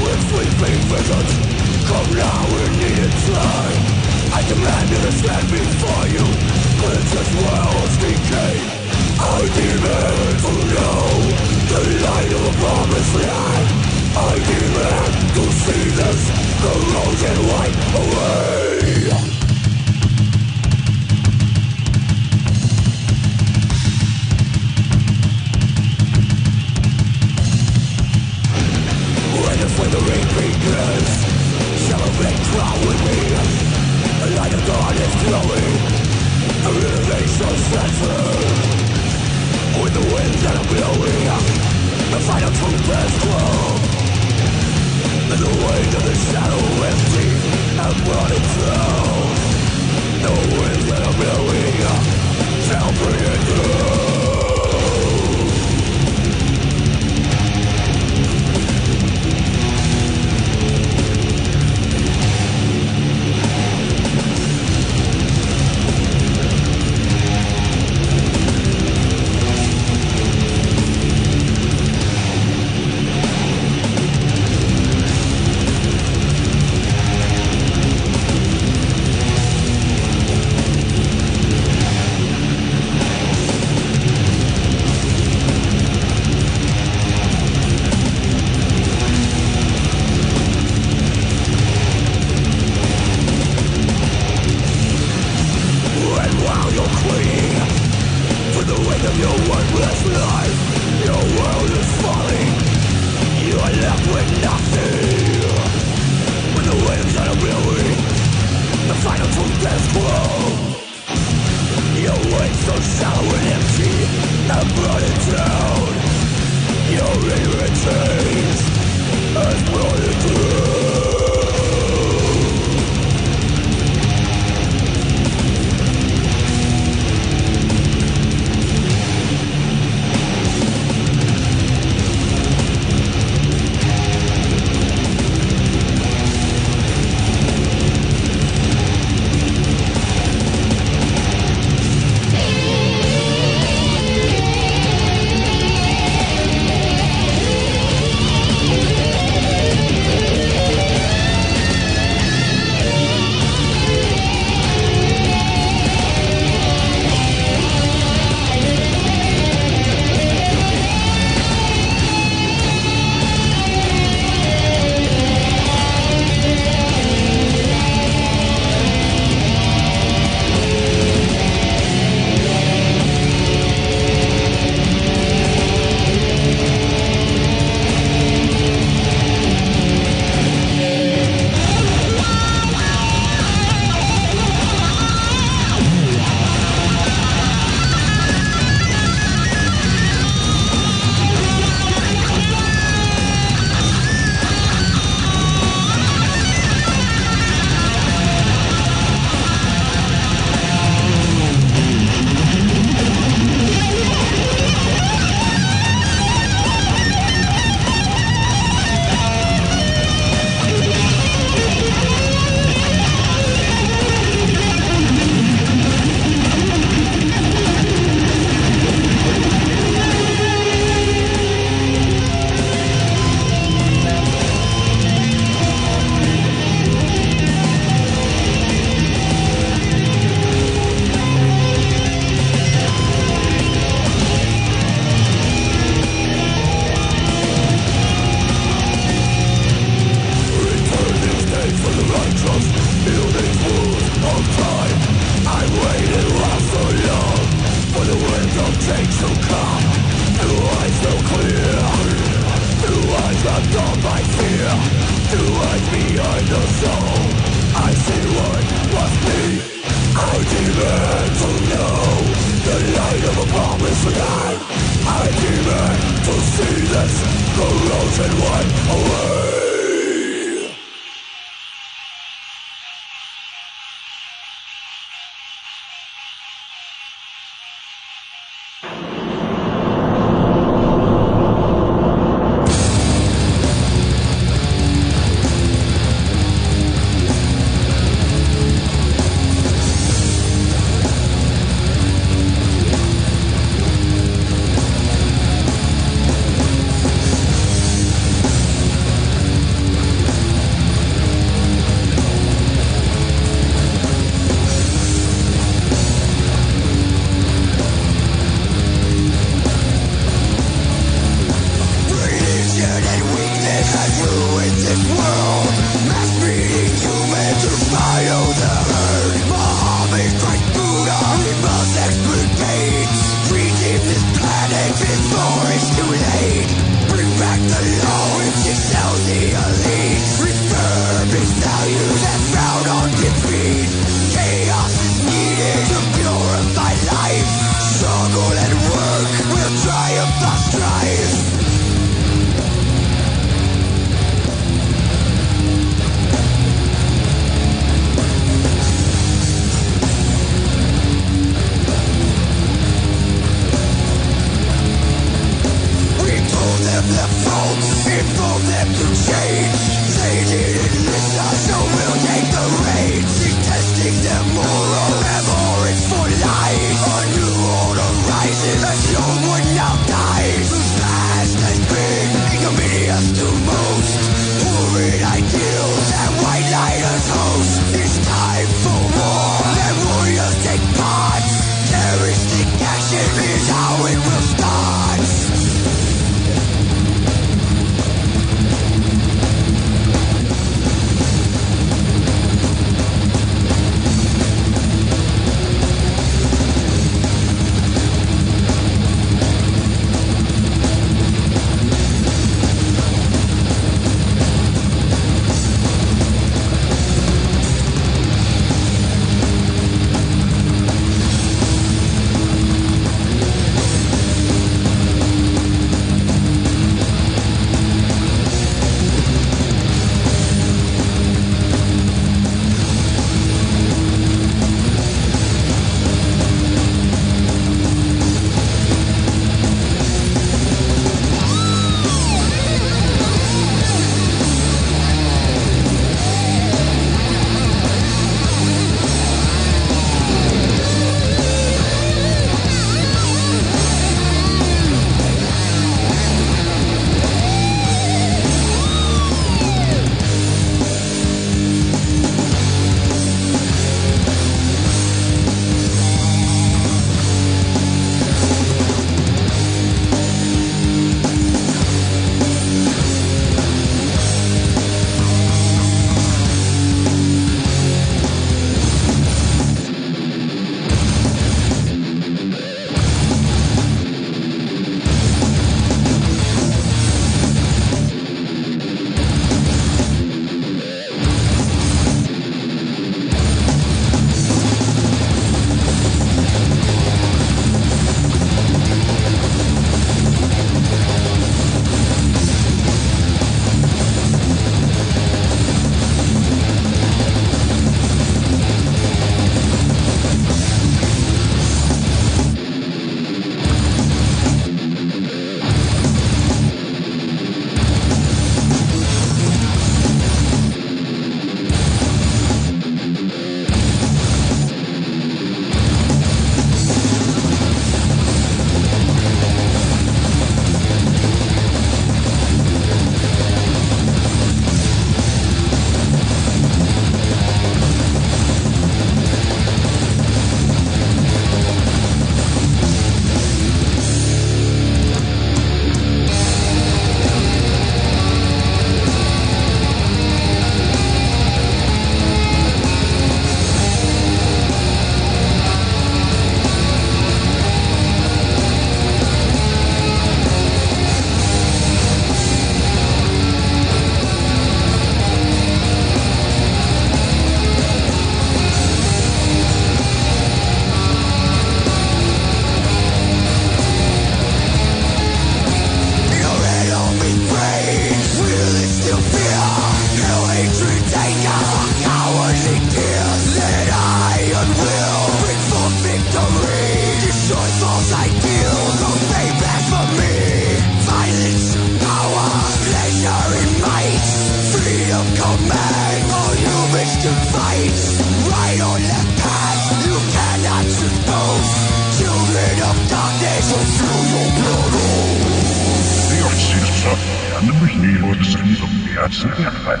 постоянно высмеиваются изумляться этого.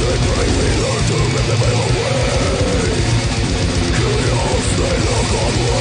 God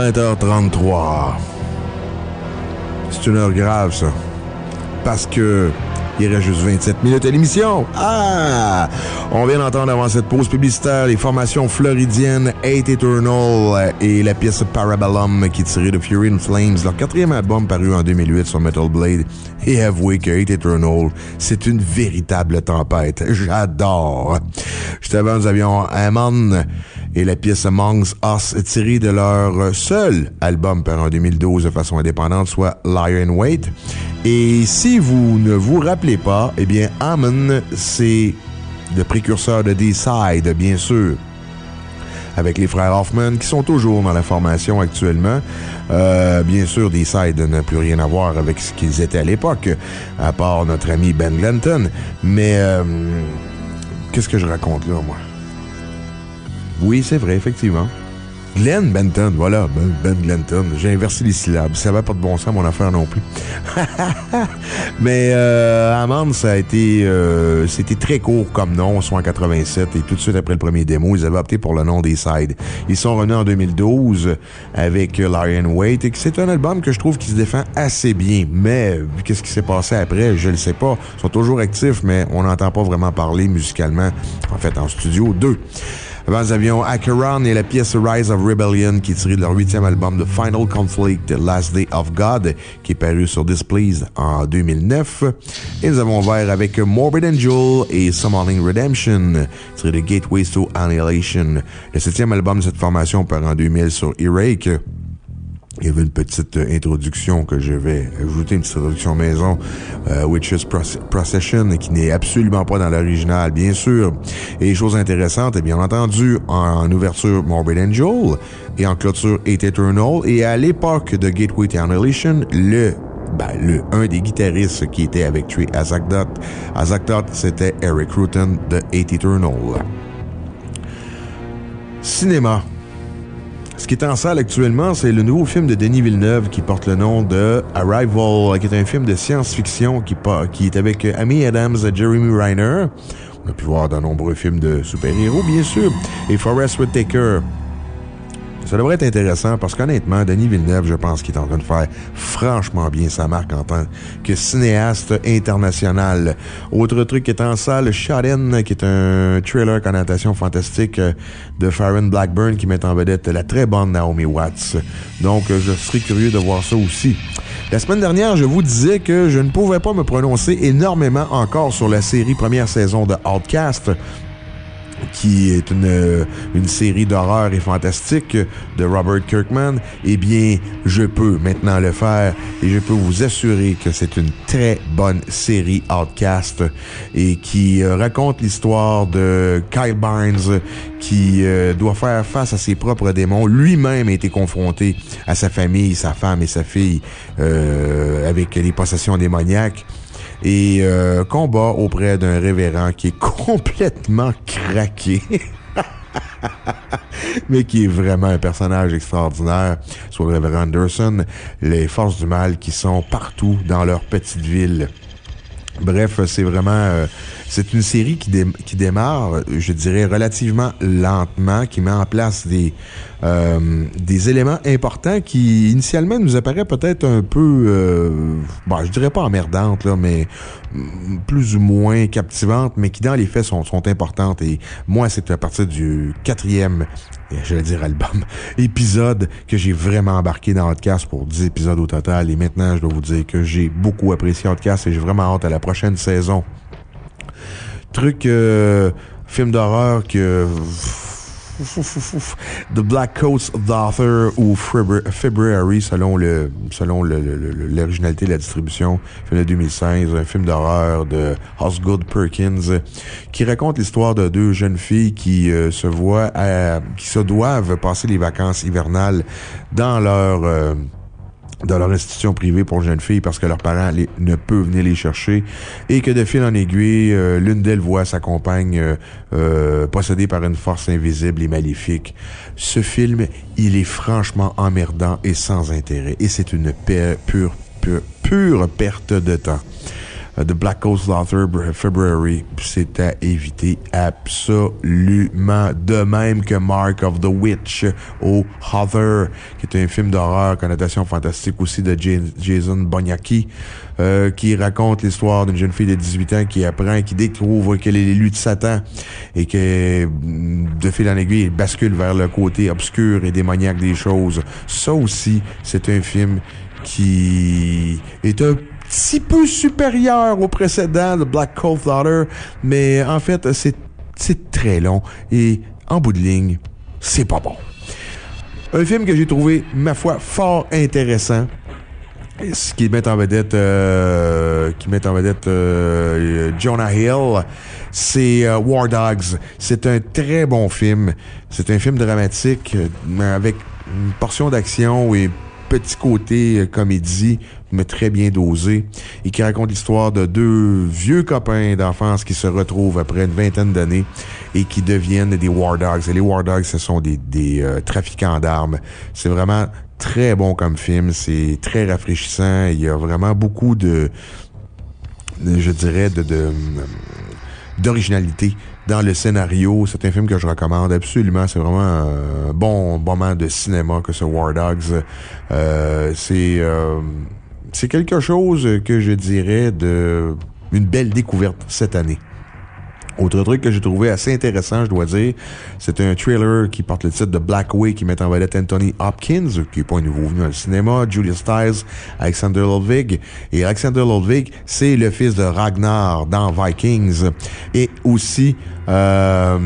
vingt heures trente-trois. C'est une heure grave, ça. Parce que il reste juste vingt-sept minutes à l'émission. Ah! On vient d'entendre avant cette pause publicitaire les formations floridiennes Hate Eternal et la pièce Parabellum qui est tirée de Fury in Flames, leur quatrième album paru en deux mille huit sur Metal Blade. Et avouez que Hate Eternal, c'est une véritable tempête. J'adore. Juste avant, nous avions Amon et la pièce Amongst Us tirée de leur seul album paru en deux mille douze de façon indépendante, soit Liar in Wait. Et si vous ne vous rappelez pas, eh bien, Amon, c'est le précurseur de D-Side, bien sûr, avec les frères Hoffman, qui sont toujours dans la formation actuellement. Euh, bien sûr, D-Side n'a plus rien à voir avec ce qu'ils étaient à l'époque, à part notre ami Ben Glanton. Mais, euh, qu'est-ce que je raconte là, moi? Oui, c'est vrai, effectivement. Glenn Benton, voilà, Ben, Ben Glanton. J'ai inversé les syllabes. Ça va pas de bon sens, mon affaire non plus. Mais euh, Amand, ça a été... Euh, c'était très court comme nom, soit en quatre-vingt-sept, et tout de suite après le premier démo, ils avaient opté pour le nom des Sides. Ils sont revenus en deux mille douze avec Liar in Wait, et c'est un album que je trouve qui se défend assez bien. Mais qu'est-ce qui s'est passé après? Je le sais pas. Ils sont toujours actifs, mais on n'entend pas vraiment parler musicalement, en fait, en studio. Deux. Avant, nous avions Acheron et la pièce Rise of Rebellion qui est tirée de leur huitième album The Final Conflict, Last Day of God, qui est paru sur Displeased en deux mille neuf. Et nous avons ouvert avec Morbid Angel et Summoning Redemption, tiré de Gateways to Annihilation. Le septième album de cette formation paru en deux mille sur Earache. Il y avait une petite introduction que je vais ajouter, une petite introduction maison, euh, Witch's Procession, qui n'est absolument pas dans l'original, bien sûr. Et chose intéressante, et bien entendu, en, en ouverture Morbid Angel et en clôture Hate Eternal. Et à l'époque de Gateway to Annihilation, le Ben, le, un des guitaristes qui était avec Trey Azagdot, Azagdot, c'était Eric Rutan de Hate Eternal. Cinéma. Ce qui est en salle actuellement, c'est le nouveau film de Denis Villeneuve qui porte le nom de Arrival, qui est un film de science-fiction qui, qui est avec Amy Adams et Jeremy Renner. On a pu voir de nombreux films de super-héros, bien sûr, et Forest Whitaker. Ça devrait être intéressant parce qu'honnêtement, Denis Villeneuve, je pense qu'il est en train de faire franchement bien sa marque en tant que cinéaste international. Autre truc qui est en salle, Shot In, qui est un thriller connotation fantastique de Farron Blackburn qui met en vedette la très bonne Naomi Watts. Donc, je serais curieux de voir ça aussi. La semaine dernière, je vous disais que je ne pouvais pas me prononcer énormément encore sur la série première saison de Outcast, qui est une, une série d'horreur et fantastique de Robert Kirkman. Eh bien, je peux maintenant le faire et je peux vous assurer que c'est une très bonne série Outcast et qui euh, raconte l'histoire de Kyle Barnes qui euh, doit faire face à ses propres démons. Lui-même a été confronté à sa famille, sa femme et sa fille euh, avec les possessions démoniaques. Et euh, combat auprès d'un révérend qui est complètement craqué, mais qui est vraiment un personnage extraordinaire, soit le révérend Anderson, les forces du mal qui sont partout dans leur petite ville. Bref, c'est vraiment... Euh, c'est une série qui, dé, qui démarre, je dirais, relativement lentement, qui met en place des, euh, des éléments importants qui, initialement, nous apparaît peut-être un peu, euh, bon, je dirais pas emmerdantes, là, mais plus ou moins captivantes, mais qui, dans les faits, sont, sont importantes. Et moi, c'est à partir du quatrième, je vais dire album, épisode que j'ai vraiment embarqué dans Outcast pour dix épisodes au total. Et maintenant, je dois vous dire que j'ai beaucoup apprécié Outcast et j'ai vraiment hâte à la prochaine saison. Truc, euh, film d'horreur que... The Black Coats of the Author ou February, selon le selon le, le, le, l'originalité de la distribution, film de deux mille seize, un film d'horreur de Osgood Perkins, qui raconte l'histoire de deux jeunes filles qui euh, se voient, à, qui se doivent passer les vacances hivernales dans leur... Euh, dans leur institution privée pour jeunes filles parce que leurs parents les, ne peuvent venir les chercher et que de fil en aiguille, euh, l'une d'elles voit sa compagne euh, euh, possédée par une force invisible et maléfique. Ce film, il est franchement emmerdant et sans intérêt et c'est une pure, pure, pure, pure perte de temps. The Black Coat Slaughter February, c'est à éviter absolument. De même que Mark of the Witch au Other, qui est un film d'horreur, connotation fantastique aussi de Jason Boniacki, euh, qui raconte l'histoire d'une jeune fille de dix-huit ans qui apprend, qui découvre qu'elle est l'élu de Satan et que, de fil en aiguille, elle bascule vers le côté obscur et démoniaque des choses. Ça aussi, c'est un film qui est un petit peu supérieur au précédent, The Black Coat Slaughter, mais en fait, c'est, c'est très long et, en bout de ligne, c'est pas bon. Un film que j'ai trouvé, ma foi, fort intéressant, ce qui met en vedette, euh, qui met en vedette euh, Jonah Hill, c'est euh, War Dogs. C'est un très bon film. C'est un film dramatique euh, avec une portion d'action et petit côté euh, comédie, mais très bien dosé, et qui raconte l'histoire de deux vieux copains d'enfance qui se retrouvent après une vingtaine d'années et qui deviennent des War Dogs. Et les War Dogs, ce sont des, des euh, trafiquants d'armes. C'est vraiment très bon comme film, c'est très rafraîchissant, il y a vraiment beaucoup de, de je dirais, de, de d'originalité dans le scénario. C'est un film que je recommande absolument. C'est vraiment un bon moment de cinéma que ce War Dogs. Euh, c'est euh, c'est quelque chose que je dirais de une belle découverte cette année. Autre truc que j'ai trouvé assez intéressant, je dois dire, c'est un trailer qui porte le titre de Black Way, qui met en vedette Anthony Hopkins, qui n'est pas un nouveau venu dans le cinéma, Julia Stiles, Alexander Ludwig. Et Alexander Ludwig, c'est le fils de Ragnar dans Vikings. Et aussi, euh,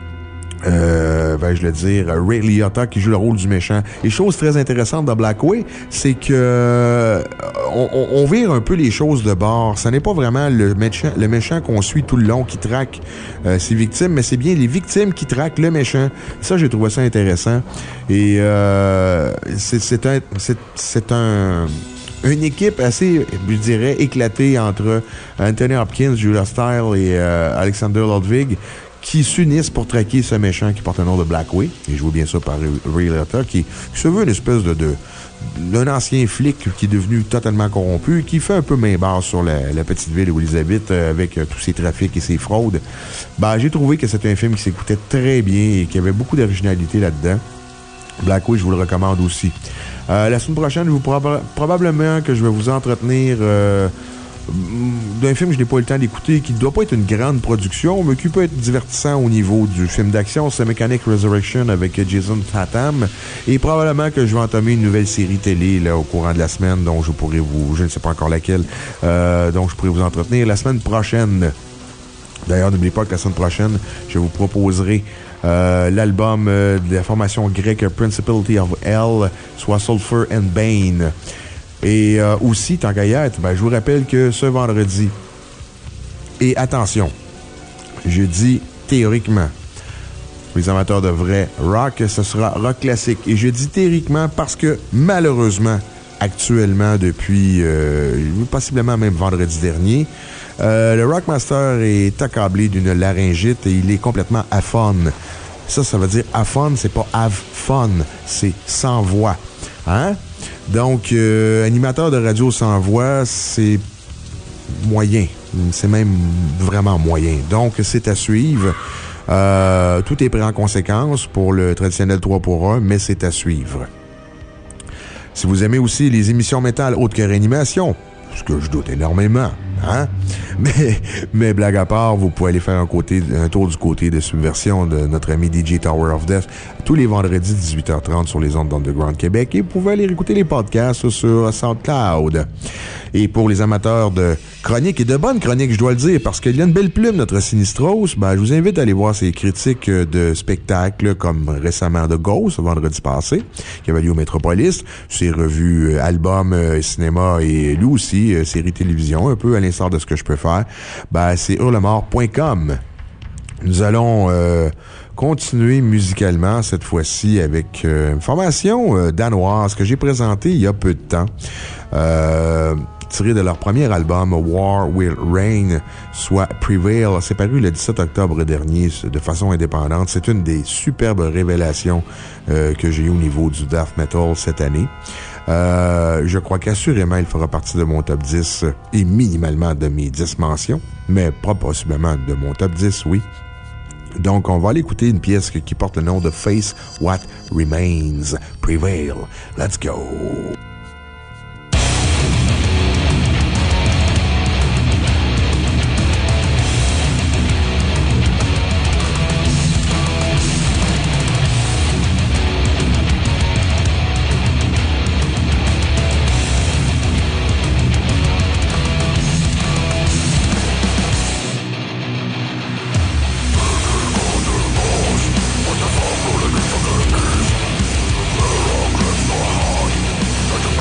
euh, vais-je le dire, Ray Liotta qui joue le rôle du méchant. Et chose très intéressante dans Black Way, c'est que on, on, on vire un peu les choses de bord. Ce n'est pas vraiment le méchant, le méchant qu'on suit tout le long qui traque euh, ses victimes, mais c'est bien les victimes qui traquent le méchant. Ça, j'ai trouvé ça intéressant. Et euh, c'est, c'est un, c'est, c'est un une équipe assez, je dirais, éclatée entre Anthony Hopkins, Julia Stiles et euh, Alexander Ludwig, qui s'unissent pour traquer ce méchant qui porte le nom de Black Way, et joué bien ça par Ray Liotta, qui, qui se veut une espèce de, de d'un ancien flic qui est devenu totalement corrompu, qui fait un peu main basse sur la, la petite ville où ils habitent, euh, avec euh, tous ses trafics et ses fraudes. Ben, j'ai trouvé que c'était un film qui s'écoutait très bien et qui avait beaucoup d'originalité là-dedans. Black Way, je vous le recommande aussi. Euh, la semaine prochaine, je vous proba- probablement que je vais vous entretenir euh, d'un film que je n'ai pas eu le temps d'écouter, qui ne doit pas être une grande production, mais qui peut être divertissant au niveau du film d'action. C'est Mechanic Resurrection avec Jason Statham. Et probablement que je vais entamer une nouvelle série télé là, au courant de la semaine, dont je pourrais vous... Je ne sais pas encore laquelle. Euh, donc, je pourrais vous entretenir la semaine prochaine. D'ailleurs, n'oubliez pas que la semaine prochaine, je vous proposerai Euh, l'album euh, de la formation grecque Principality of Hell, soit Sulfur and Bane. Et euh, aussi, tant qu'à y être, ben, je vous rappelle que ce vendredi, et attention, je dis théoriquement, les amateurs de vrai rock, ce sera rock classique. Et je dis théoriquement parce que, malheureusement, actuellement, depuis euh, possiblement même vendredi dernier, Euh, le Rockmaster est accablé d'une laryngite et il est complètement aphone. Ça, ça veut dire aphone, c'est pas have fun, c'est sans voix. Hein? Donc, euh, animateur de radio sans voix, c'est moyen. C'est même vraiment moyen. Donc, c'est à suivre. Euh, tout est pris en conséquence pour le traditionnel trois pour un, mais c'est à suivre. Si vous aimez aussi les émissions métal autres que Réanimation, ce que je doute énormément, hein? Mais, mais blague à part, vous pouvez aller faire un, côté, un tour du côté de Subversion de notre ami D J Tower of Death tous les vendredis dix-huit heures trente sur les ondes d'Underground Québec, et vous pouvez aller écouter les podcasts sur SoundCloud. Et pour les amateurs de chroniques, et de bonnes chroniques, je dois le dire, parce qu'il y a une belle plume, notre Sinistros, ben, je vous invite à aller voir ses critiques de spectacles, comme récemment The Ghost, vendredi passé, qui avait lieu au Métropolis, ses revues, euh, albums, euh, cinéma, et lui aussi, euh, séries télévision, un peu à l'instar de ce que je peux faire. Ben, c'est hurlemort point com. Nous allons euh, continuer musicalement, cette fois-ci, avec euh, une formation euh, danoise que j'ai présentée il y a peu de temps. Euh... tiré de leur premier album War Will Reign, soit Prevail. C'est paru le dix-sept octobre dernier de façon indépendante. C'est une des superbes révélations euh, que j'ai eues au niveau du death metal cette année. Euh, je crois qu'assurément, il fera partie de mon top dix et minimalement de mes dix mentions, mais pas possiblement de mon top dix, oui. Donc, on va aller écouter une pièce qui porte le nom de Face What Remains, Prevail. Let's go! Such a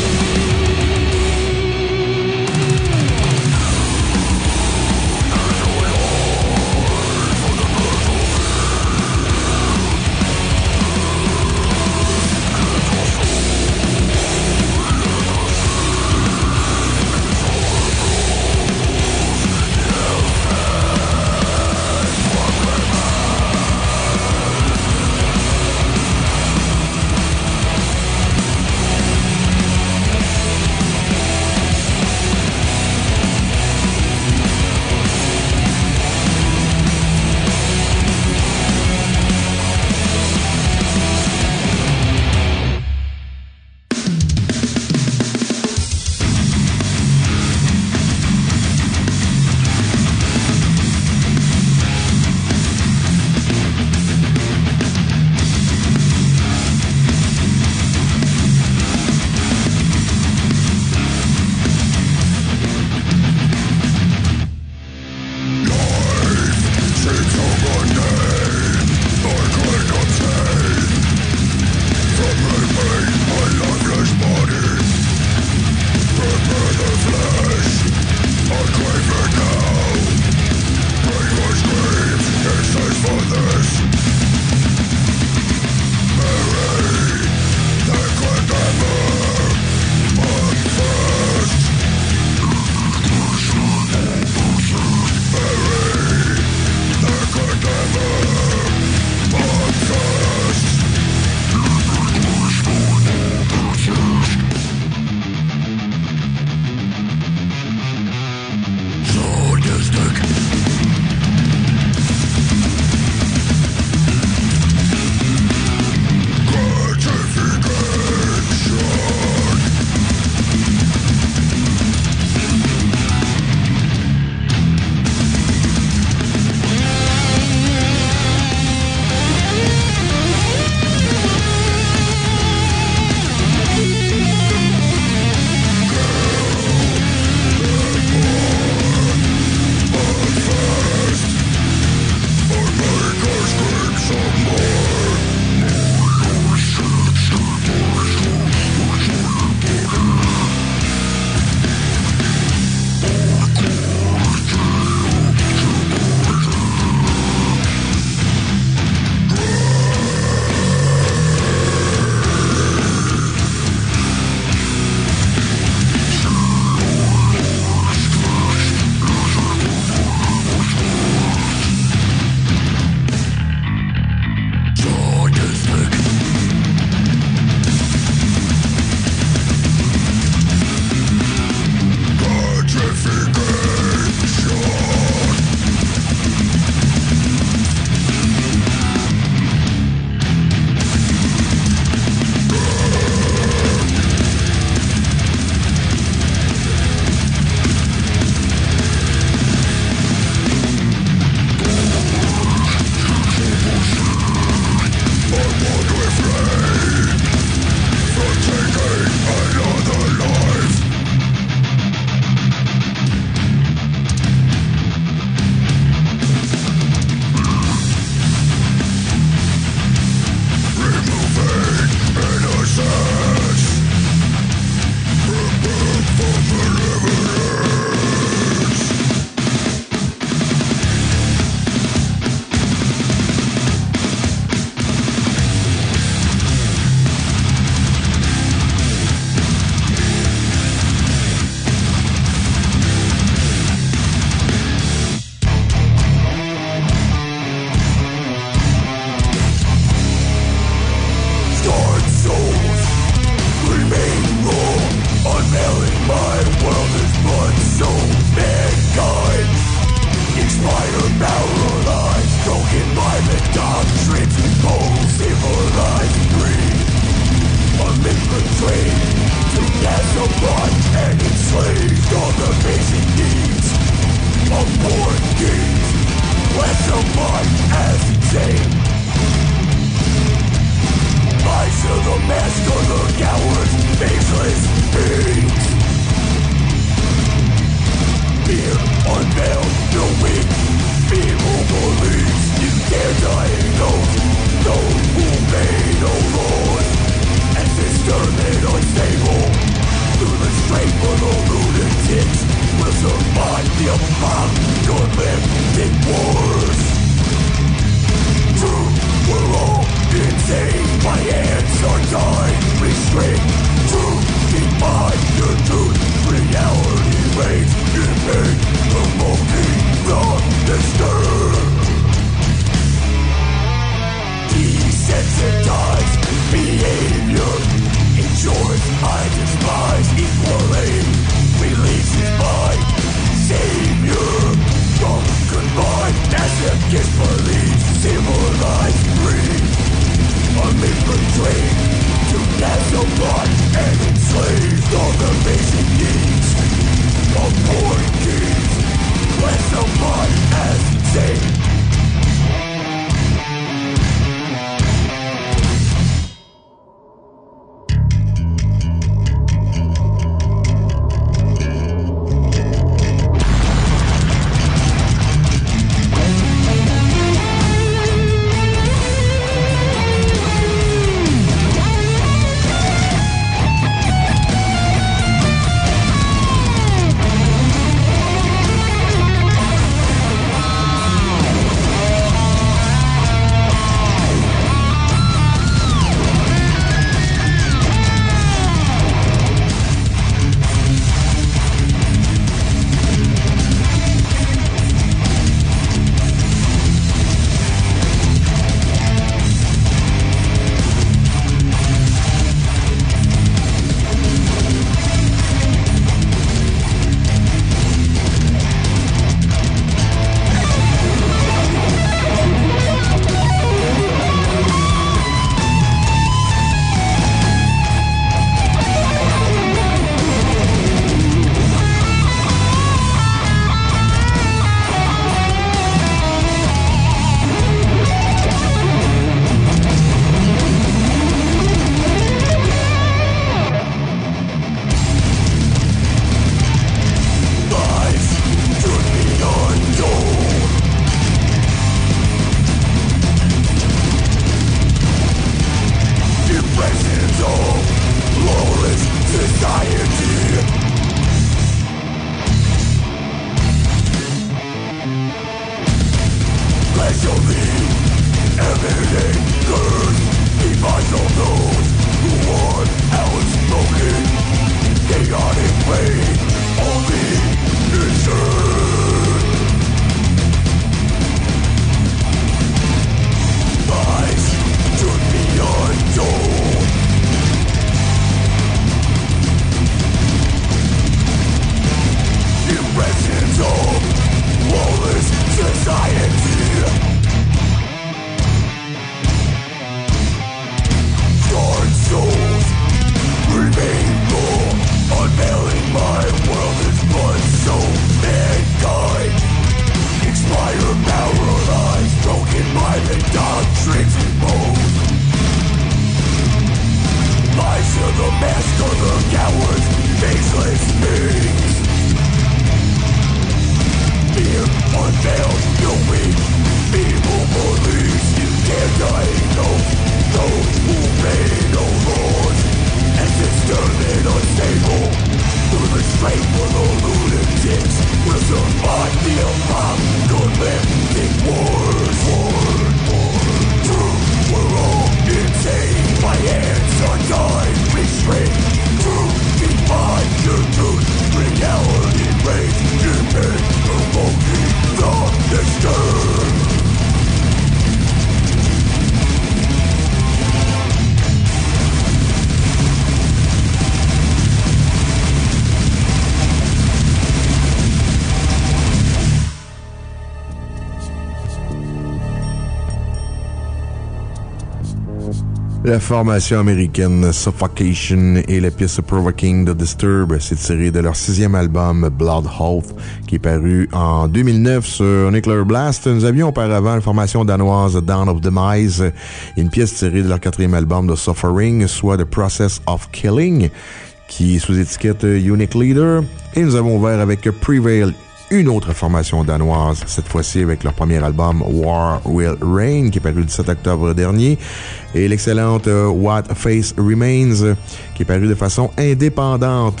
La formation américaine Suffocation et la pièce Provoking the Disturb, c'est tiré de leur sixième album Bloodhound, qui est paru en deux mille neuf sur Nuclear Blast. Nous avions auparavant la formation danoise Dawn of Demise, une pièce tirée de leur quatrième album The Suffering, soit The Process of Killing, qui est sous étiquette Unique Leader. Et nous avons ouvert avec Prevail, une autre formation danoise, cette fois-ci avec leur premier album War Will Reign, qui est paru le dix-sept octobre dernier, et l'excellente uh, What Face Remains, qui est paru de façon indépendante.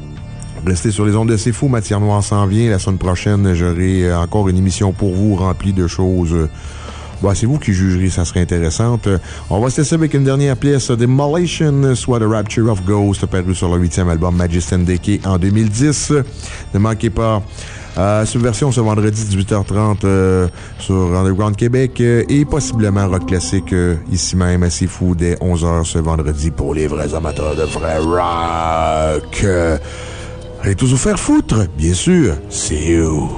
Restez sur les ondes de C'est Fou, Matière Noire s'en vient. La semaine prochaine, j'aurai encore une émission pour vous remplie de choses Bon, c'est vous qui jugerez, ça serait intéressant. Euh, on va se laisser avec une dernière pièce, Demolition, soit The Rapture of Ghost, paru sur leur huitième album Majesty Decay en deux mille dix. Ne manquez pas. Euh, Subversion ce vendredi dix-huit heures trente euh, sur Underground Québec euh, et possiblement Rock Classique euh, ici même à C'est Fou dès onze heures ce vendredi pour les vrais amateurs de vrai rock. Euh, allez tous vous faire foutre, bien sûr. See you.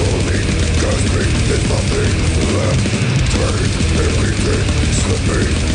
There's nothing left. Turn everything slipping.